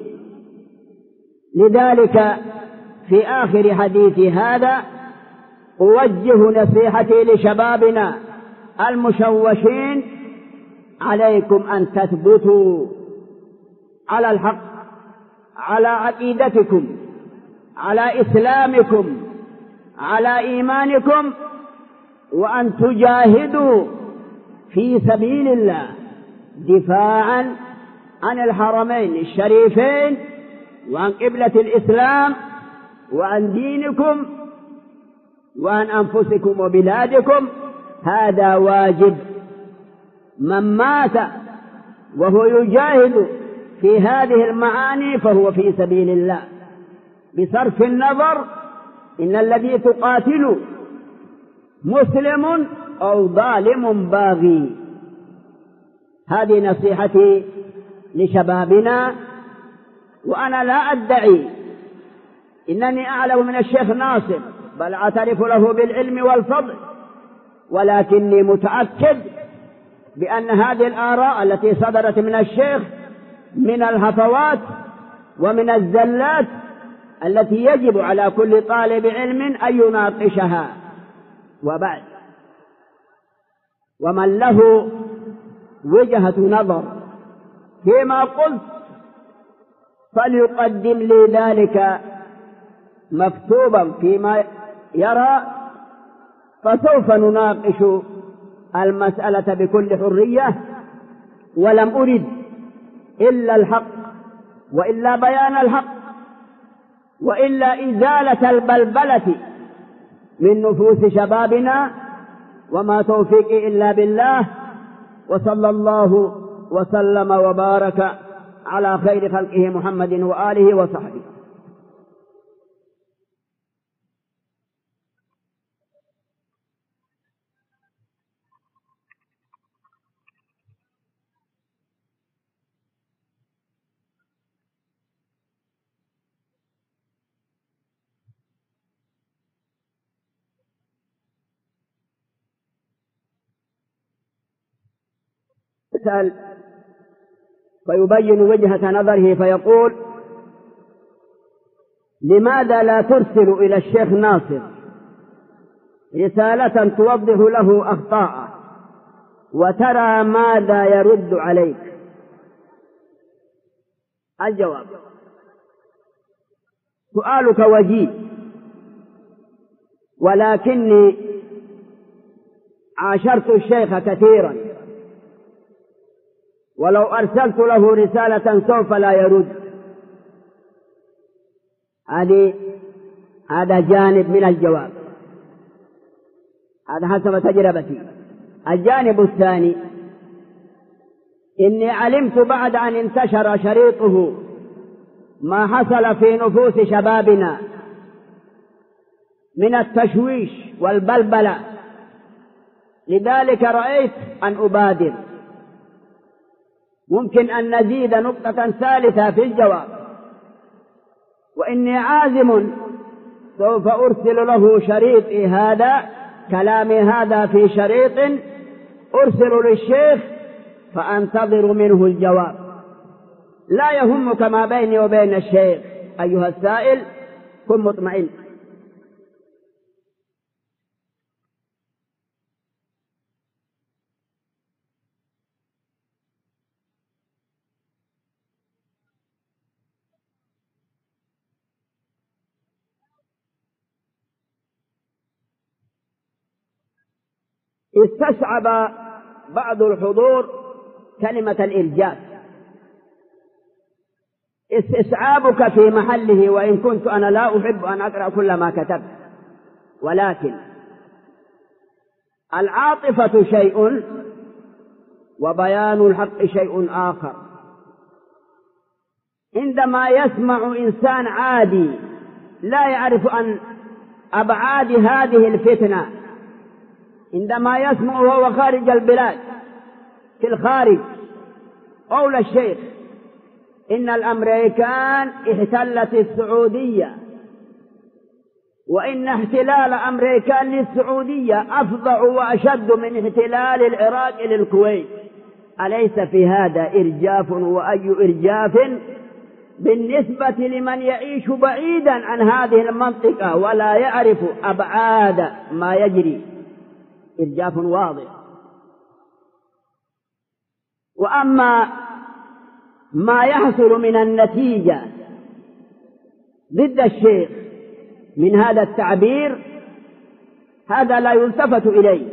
لذلك في آخر حديثي هذا أوجه نصيحتي لشبابنا المشوشين: عليكم أن تثبتوا على الحق، على عقيدتكم، على إسلامكم، على إيمانكم، وأن تجاهدوا في سبيل الله دفاعا عن الحرمين الشريفين وعن قبلة الإسلام وعن دينكم وعن أنفسكم وبلادكم. هذا واجب. من مات وهو يجاهد في هذه المعاني فهو في سبيل الله، بصرف النظر إن الذي تقاتل مسلم أو ظالم باغي. هذه نصيحتي لشبابنا. وأنا لا أدعي إنني أعلم من الشيخ ناصر، بل أعترف له بالعلم والفضل، ولكني متأكد بأن هذه الآراء التي صدرت من الشيخ من الهفوات ومن الزلات التي يجب على كل طالب علم أن يناقشها. وبعد، ومن له وجهة نظر فيما قلت فليقدم لي ذلك مكتوبا فيما يرى، فسوف نناقش المسألة بكل حرية. ولم أرد إلا الحق، وإلا بيان الحق، وإلا إزالة البلبلة من نفوس شبابنا. وما توفيقي إلا بالله، وصلى الله وسلم وبارك على خير خلقه محمد وآله وصحبه. يسأل فيبين وجهة نظره فيقول: لماذا لا ترسل إلى الشيخ ناصر رسالة توضح له أخطاءه وترى ماذا يرد عليك؟ الجواب: سؤالك وجيه، ولكني عاشرت الشيخ كثيرا، ولو أرسلت له رسالة سوف لا يرد. هذا جانب من الجواب، هذا حسب تجربتي. الجانب الثاني: إني علمت بعد أن انتشر شريطه ما حصل في نفوس شبابنا من التشويش والبلبلة لذلك رأيت أن أبادر. ممكن أن نزيد نقطة ثالثة في الجواب، وإني عازم سوف أرسل له شريطي هذا، كلامي هذا في شريط أرسل للشيخ، فأنتظر منه الجواب. لا يهمك ما بيني وبين الشيخ أيها السائل، كن مطمئن. استصعب بعض الحضور كلمة الإرجاف. استصعابك في محله، وإن كنت أنا لا أحب أن أقرأ كل ما كتبت، ولكن العاطفة شيء وبيان الحق شيء آخر. عندما يسمع إنسان عادي لا يعرف أن أبعاد هذه الفتنة، عندما يسمع وهو خارج البلاد في الخارج قول الشيخ إن الأمريكان احتلت السعودية، وإن احتلال أمريكان للسعودية أفظع وأشد من احتلال العراق للكويت، أليس في هذا إرجاف؟ وأي إرجاف بالنسبة لمن يعيش بعيدا عن هذه المنطقة ولا يعرف أبعاد ما يجري؟ إرجاف واضح. وأما ما يحصل من النتيجة ضد الشيخ من هذا التعبير، هذا لا يلتفت إليه،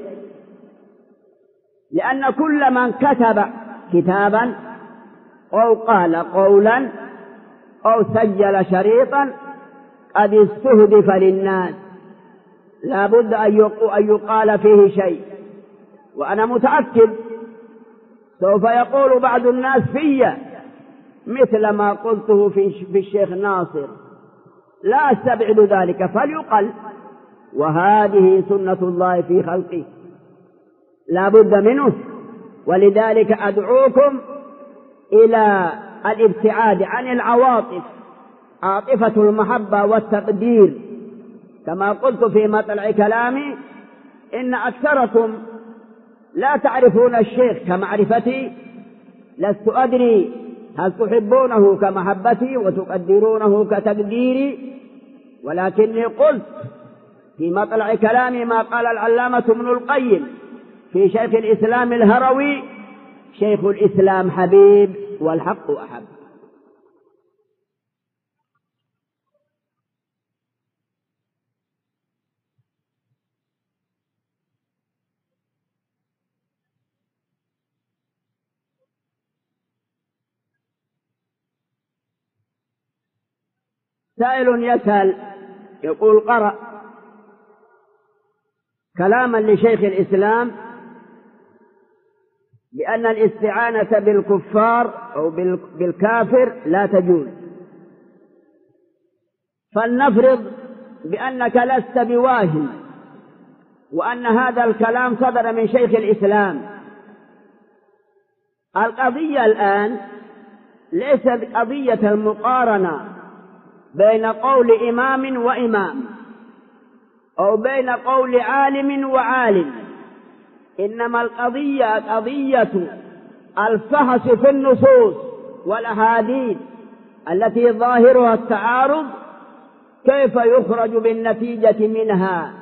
لأن كل من كتب كتابا أو قال قولا أو سجل شريطا قد استهدف للناس، لا بد أن يقال فيه شيء. وأنا متأكد سوف يقول بعض الناس في مثل ما قلته في الشيخ ناصر، لا أستبعد ذلك، فليقل، وهذه سنة الله في خلقه لا بد منه. ولذلك أدعوكم إلى الابتعاد عن العواطف، عاطفة المحبة والتقدير. كما قلت في مطلع كلامي إن أكثركم لا تعرفون الشيخ كمعرفتي، لست أدري هل تحبونه كمحبتي وتقدرونه كتقديري، ولكني قلت في مطلع كلامي ما قال العلامة ابن القيم في شيخ الإسلام الهروي: شيخ الإسلام حبيب والحق أحب. سائل يسأل يقول: قرأ كلاما لشيخ الإسلام بأن الاستعانة بالكفار أو بالكافر لا تجوز، فلنفرض بأنك لست بواهم وأن هذا الكلام صدر من شيخ الإسلام. القضية الآن ليست قضية المقارنة بين قول إمام وإمام أو بين قول عالم وعالم، إنما القضية قضية الفحص في النصوص والأحاديث التي ظاهرها التعارض، كيف يخرج بالنتيجة منها.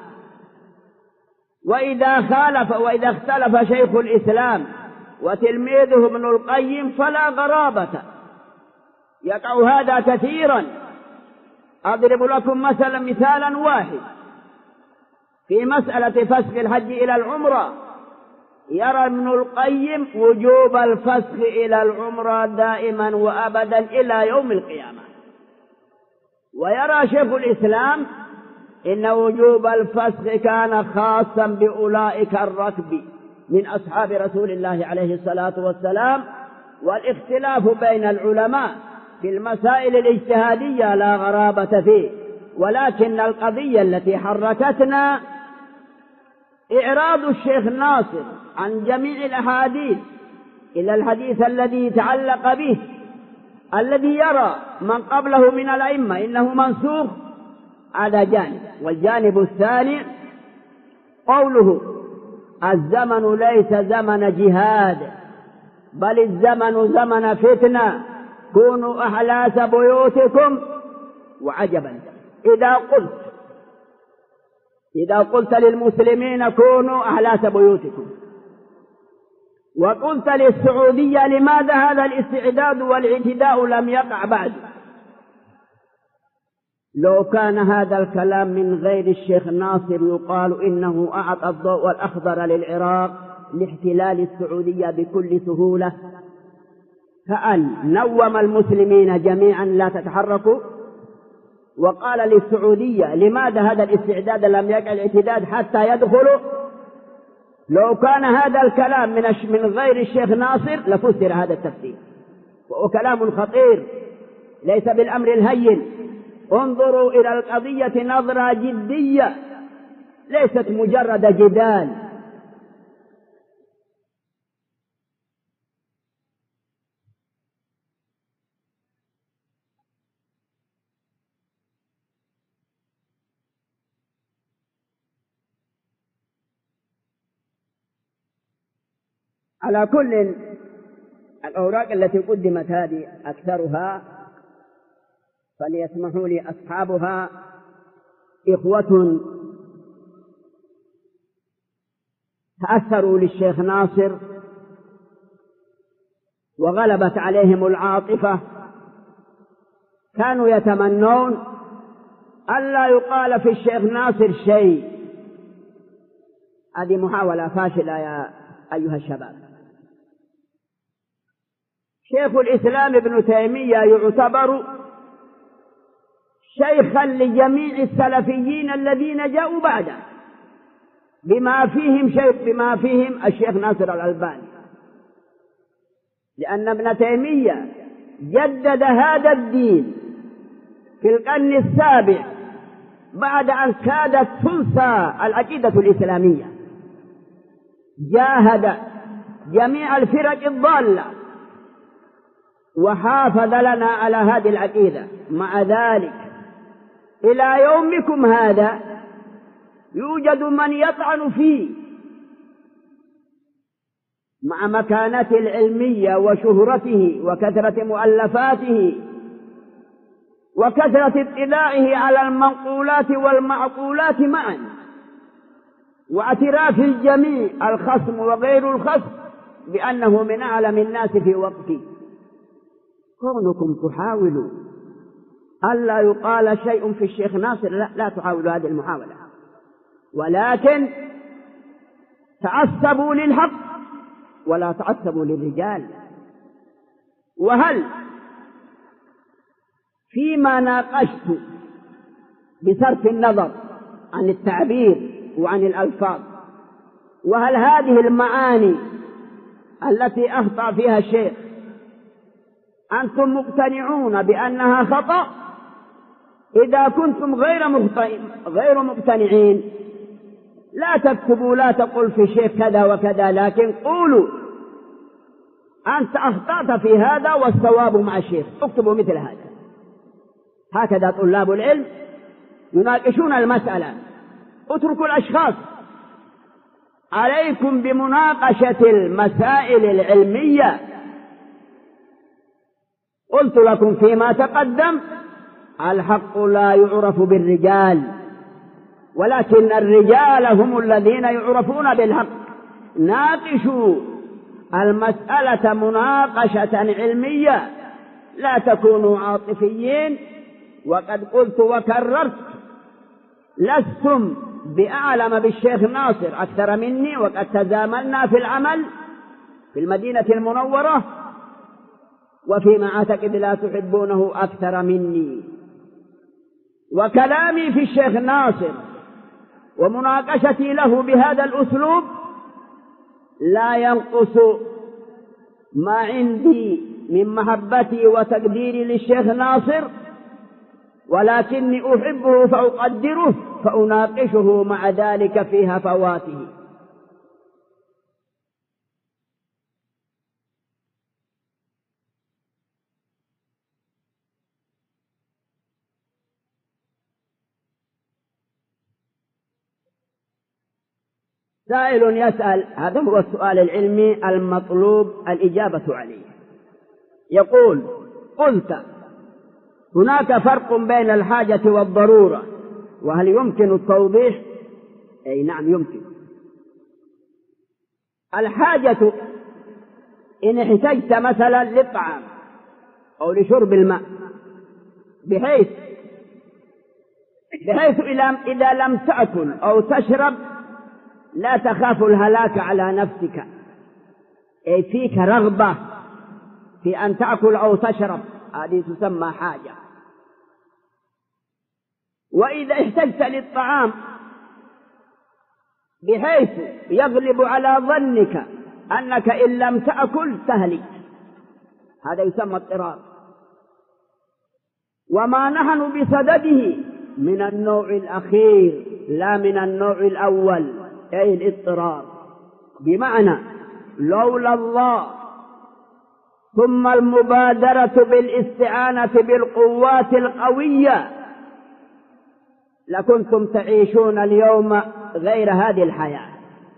وإذا اختلف شيخ الإسلام وتلميذه ابن القيم فلا غرابة، يقع هذا كثيرا. أضرب لكم مثالا واحد في مسألة فسخ الحج إلى العمرة. يرى ابن القيم وجوب الفسخ إلى العمرة دائما وأبدا إلى يوم القيامة، ويرى شيخ الإسلام إن وجوب الفسخ كان خاصا بأولئك الركب من أصحاب رسول الله عليه الصلاة والسلام. والاختلاف بين العلماء في المسائل الاجتهادية لا غرابة فيه، ولكن القضية التي حركتنا إعراض الشيخ ناصر عن جميع الأحاديث إلى الحديث الذي تعلق به، الذي يرى من قبله من الأئمة إنه منسوخ، هذا جانب. والجانب الثاني قوله: الزمن ليس زمن جهاد بل الزمن زمن فتنة، كونوا أحلاس بيوتكم. وعجبا إذا قلت للمسلمين كونوا أحلاس بيوتكم، وقلت للسعودية لماذا هذا الاستعداد والاعتداء لم يقع بعد؟ لو كان هذا الكلام من غير الشيخ ناصر يقال إنه أعطى الضوء الأخضر للعراق لاحتلال السعودية بكل سهولة، فأن نوم المسلمين جميعا لا تتحركوا، وقال للسعودية لماذا هذا الاستعداد لم يقع الاعتداد حتى يدخلوا. لو كان هذا الكلام من غير الشيخ ناصر لفسر هذا التفسير، وهو كلام خطير ليس بالأمر الهين. انظروا إلى القضية نظرة جدية ليست مجرد جدال. على كل الأوراق التي قدمت هذه أكثرها فليسمحوا لي أصحابها إخوة تأثروا للشيخ ناصر وغلبت عليهم العاطفة، كانوا يتمنون ألا يقال في الشيخ ناصر شيء. هذه محاولة فاشلة يا أيها الشباب. شيخ الإسلام ابن تيمية يعتبر شيخا لجميع السلفيين الذين جاءوا بعده، بما فيهم الشيخ ناصر الألباني، لأن ابن تيمية جدد هذا الدين في القرن السابع بعد أن كادت تنسى العقيدة الإسلامية. جاهد جميع الفرق الضالة وحافظ لنا على هذه العقيدة. مع ذلك إلى يومكم هذا يوجد من يطعن فيه مع مكانته العلمية وشهرته وكثرة مؤلفاته وكثرة اطلاعه على المنقولات والمعقولات معا، واعتراف الجميع الخصم وغير الخصم بأنه من أعلم الناس في وقته. كونكم تحاولوا ألا يقال شيء في الشيخ ناصر، لا تحاولوا هذه المحاولة، ولكن تعصبوا للحق ولا تعصبوا للرجال. وهل فيما ناقشت بصرف النظر عن التعبير وعن الألفاظ، وهل هذه المعاني التي أخطأ فيها الشيخ أنتم مقتنعون بأنها خطأ؟ إذا كنتم غير مقتنعين لا تكتبوا، لا تقول في الشيخ كذا وكذا، لكن قولوا أنت أخطأت في هذا والصواب مع الشيخ، اكتبوا مثل هذا. هكذا طلاب العلم يناقشون المسألة. اتركوا الأشخاص، عليكم بمناقشة المسائل العلمية. قلت لكم فيما تقدم الحق لا يعرف بالرجال، ولكن الرجال هم الذين يعرفون بالحق. ناقشوا المسألة مناقشة علمية، لا تكونوا عاطفيين. وقد قلت وكررت لستم بأعلم بالشيخ ناصر أكثر مني، وقد تزاملنا في العمل في المدينة المنورة، وفيما أعتقد لا تحبونه أكثر مني. وكلامي في الشيخ ناصر ومناقشتي له بهذا الأسلوب لا ينقص ما عندي من محبتي وتقديري للشيخ ناصر، ولكني أحبه فأقدره فأناقشه مع ذلك في هفواته. سائل يسأل، هذا هو السؤال العلمي المطلوب الإجابة عليه. يقول: قلت هناك فرق بين الحاجة والضرورة، وهل يمكن التوضيح؟ أي نعم يمكن. الحاجة إن احتجت مثلا للطعام أو لشرب الماء، بحيث إذا لم تأكل أو تشرب لا تخاف الهلاك على نفسك، أي فيك رغبة في أن تأكل أو تشرب، هذه تسمى حاجة. وإذا احتجت للطعام بحيث يغلب على ظنك أنك إن لم تأكل تهلك، هذا يسمى اضطرار. وما نحن بصدده من النوع الأخير لا من النوع الأول، أي الاضطرار، بمعنى لولا الله ثم المبادرة بالاستعانة بالقوات القوية لكنتم تعيشون اليوم غير هذه الحياة.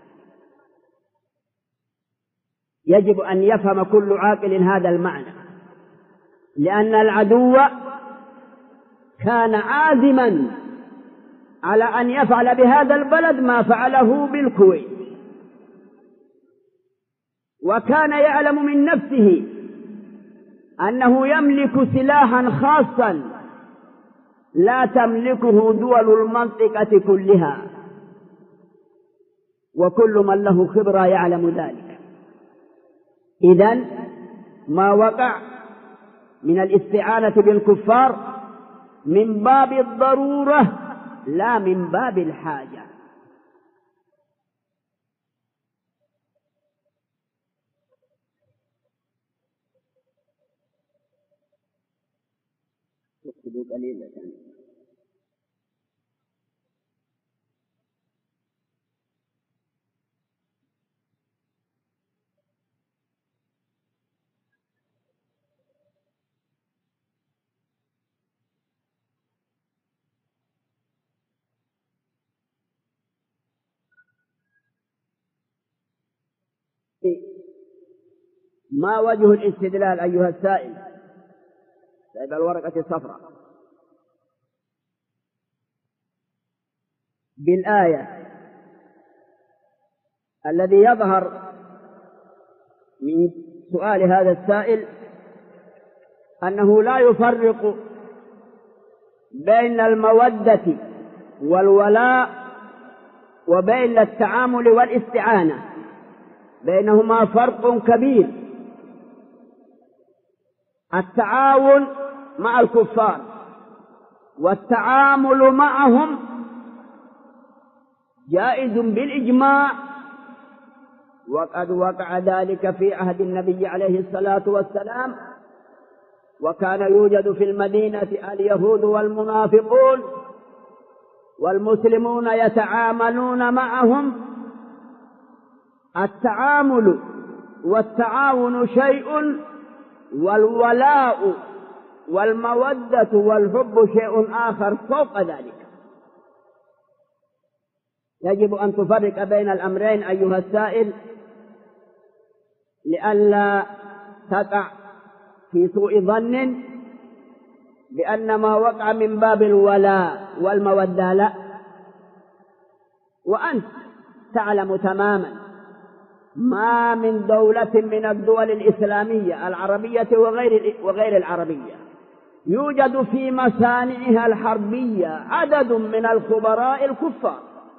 يجب أن يفهم كل عاقل هذا المعنى، لأن العدو كان عازما على أن يفعل بهذا البلد ما فعله بالكويت، وكان يعلم من نفسه أنه يملك سلاحا خاصا لا تملكه دول المنطقة كلها، وكل من له خبرة يعلم ذلك. إذن ما وقع من الاستعانة بالكفار من باب الضرورة لا من باب الحاجة. ما وجه الاستدلال أيها السائل؟ سائل الورقة الصفراء بالآية. الذي يظهر من سؤال هذا السائل أنه لا يفرق بين المودة والولاء وبين التعامل والاستعانة، بينهما فرق كبير. التعاون مع الكفار والتعامل معهم جائز بالإجماع، وقد وقع ذلك في عهد النبي عليه الصلاة والسلام، وكان يوجد في المدينة اليهود والمنافقون والمسلمون يتعاملون معهم. التعامل والتعاون شيء، والولاء والمودة والحب شيء آخر فوق ذلك. يجب أن تفرق بين الأمرين أيها السائل لئلا تقع في سوء ظن بأن ما وقع من باب الولاء والمودة لا. وأنت تعلم تماما ما من دولة من الدول الإسلامية العربية وغير العربية يوجد في مصانعها الحربية عدد من الخبراء الكفار،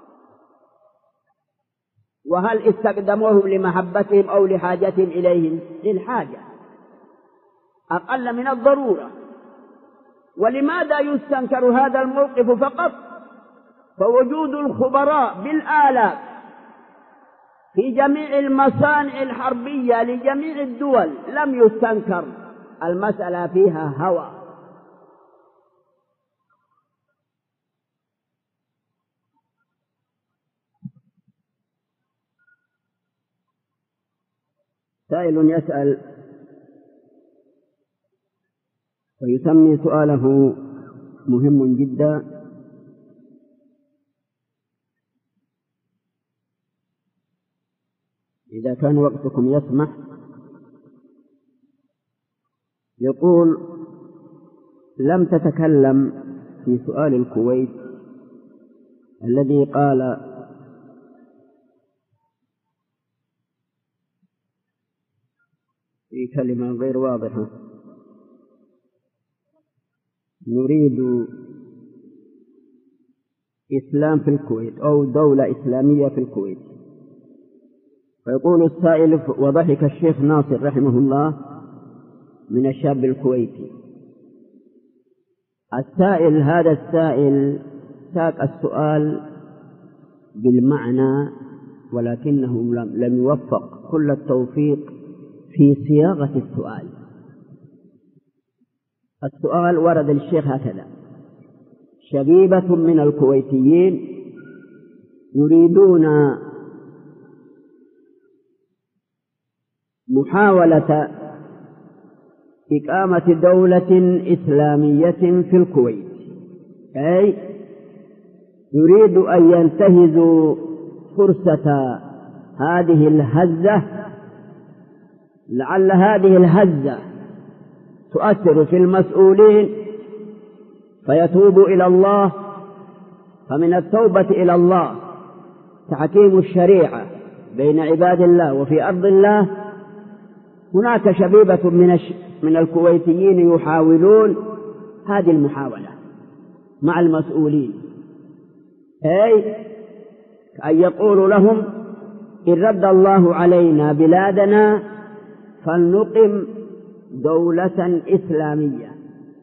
وهل استخدموهم لمحبتهم أو لحاجتهم إليهم؟ للحاجة أقل من الضرورة. ولماذا يستنكر هذا الموقف فقط؟ فوجود الخبراء بالآلاف في جميع المصانع الحربية لجميع الدول لم يستنكر، المسألة فيها هوى. سائل يسأل ويسمي سؤاله مهم جدا: إذا كان وقتكم يسمح. يقول: لم تتكلم في سؤال الكويت الذي قال: في كلمة غير واضحة، نريد إسلام في الكويت أو دولة إسلامية في الكويت. فيقول السائل: وضحك الشيخ ناصر رحمه الله من الشاب الكويتي. هذا السائل ساق السؤال بالمعنى، ولكنه لم يوفق كل التوفيق في صياغة السؤال. السؤال ورد للشيخ هكذا: شبيبة من الكويتيين يريدون محاولة إقامة دولة إسلامية في الكويت، أي يريد أن ينتهزوا فرصة هذه الهزة، لعل هذه الهزة تؤثر في المسؤولين فيتوبوا إلى الله. فمن التوبة إلى الله تحكيم الشريعة بين عباد الله وفي أرض الله. هناك شبيبة من الكويتيين يحاولون هذه المحاولة مع المسؤولين، أي أن يقولوا لهم: إن رد الله علينا بلادنا فلنقم دولة إسلامية.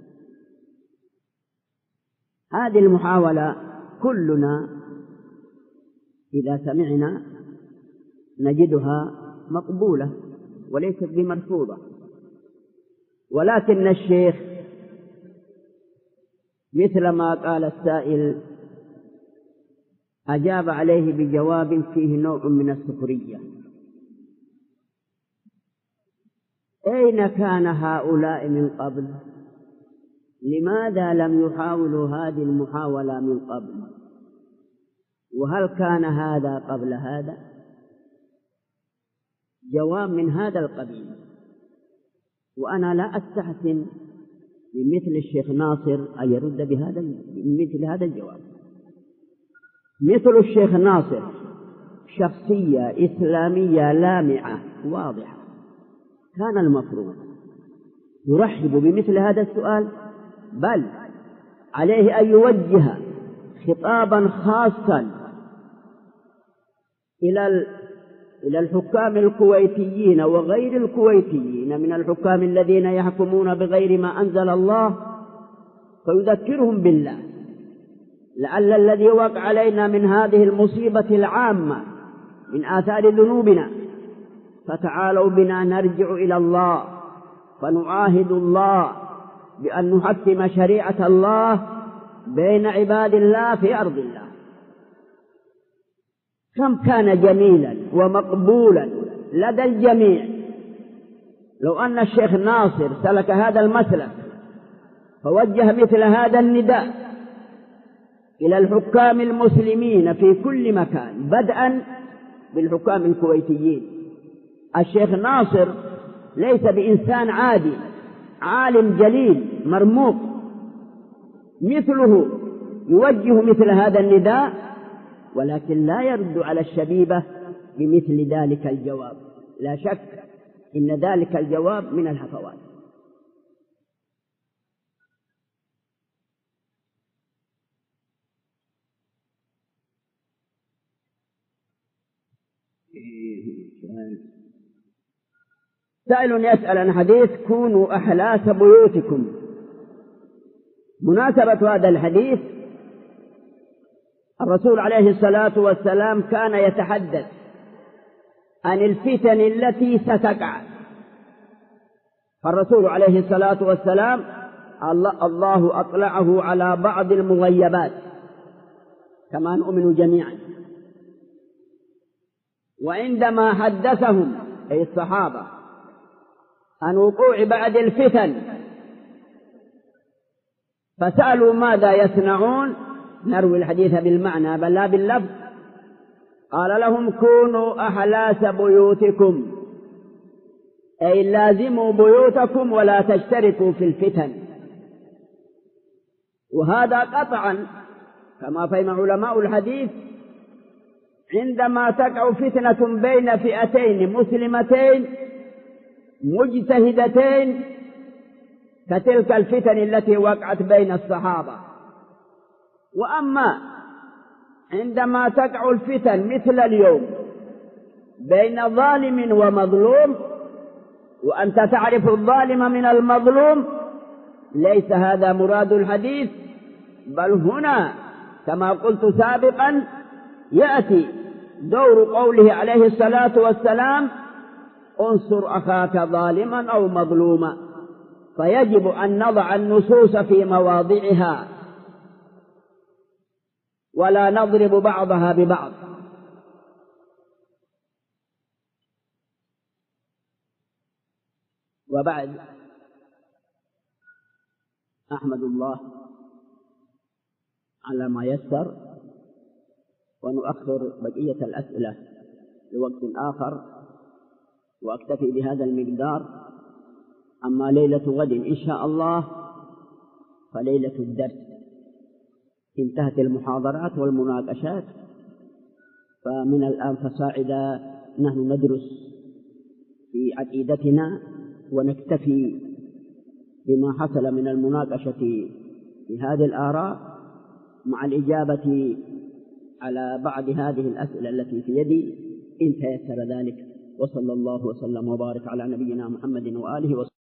هذه المحاولة كلنا إذا سمعنا نجدها مقبولة وليست بمرفوضة، ولكن الشيخ مثل ما قال السائل أجاب عليه بجواب فيه نوع من السخرية. أين كان هؤلاء من قبل؟ لماذا لم يحاولوا هذه المحاولة من قبل؟ وهل كان هذا قبل هذا؟ جواب من هذا القبيل. وأنا لا أستحسن بمثل الشيخ ناصر أن يرد بمثل هذا الجواب. مثل الشيخ ناصر شخصية إسلامية لامعة واضحة، كان المفروض يرحب بمثل هذا السؤال، بل عليه أن يوجه خطابا خاصا إلى الحكام الكويتيين وغير الكويتيين من الحكام الذين يحكمون بغير ما أنزل الله، فيذكرهم بالله، لعل الذي وقع علينا من هذه المصيبة العامة من آثار ذنوبنا، فتعالوا بنا نرجع إلى الله فنعاهد الله بأن نحكم شريعة الله بين عباد الله في أرض الله. كم كان جميلا ومقبولا لدى الجميع لو أن الشيخ ناصر سلك هذا المسلك فوجه مثل هذا النداء إلى الحكام المسلمين في كل مكان، بدءا بالحكام الكويتيين. الشيخ ناصر ليس بإنسان عادي، عالم جليل مرموق، مثله يوجه مثل هذا النداء، ولكن لا يرد على الشبيبة بمثل ذلك الجواب. لا شك إن ذلك الجواب من الهفوات. سائل يسأل عن حديث كونوا أحلاس بيوتكم. مناسبة هذا الحديث: الرسول عليه الصلاة والسلام كان يتحدث عن الفتن التي ستقع، فالرسول عليه الصلاة والسلام الله أطلعه على بعض المغيبات كما نؤمن جميعا، وعندما حدثهم أي الصحابة عن وقوع بعض الفتن فسألوا ماذا يصنعون، نروي الحديث بالمعنى بل لا باللفظ، قال لهم كونوا أحلاس بيوتكم، أي لازموا بيوتكم ولا تشتركوا في الفتن. وهذا قطعا كما فهم علماء الحديث عندما تقع فتنة بين فئتين مسلمتين مجتهدتين كتلك الفتن التي وقعت بين الصحابة. وأما عندما تقع الفتن مثل اليوم بين ظالم ومظلوم وأنت تعرف الظالم من المظلوم، ليس هذا مراد الحديث، بل هنا كما قلت سابقا يأتي دور قوله عليه الصلاة والسلام انصر أخاك ظالما أو مظلوما، فيجب أن نضع النصوص في مواضعها ولا نضرب بعضها ببعض. وبعد أحمد الله على ما يسر، ونؤخر بقية الأسئلة لوقت آخر، وأكتفي بهذا المقدار. أما ليلة غد إن شاء الله فليلة الدرس، انتهت المحاضرات والمناقشات، فمن الآن فصاعدا نحن ندرس في عقيدتنا ونكتفي بما حصل من المناقشة في هذه الآراء مع الإجابة على بعض هذه الأسئلة التي في يدي إن تيسر ذلك. وصلى الله وسلم وبارك على نبينا محمد وآله وصحبه.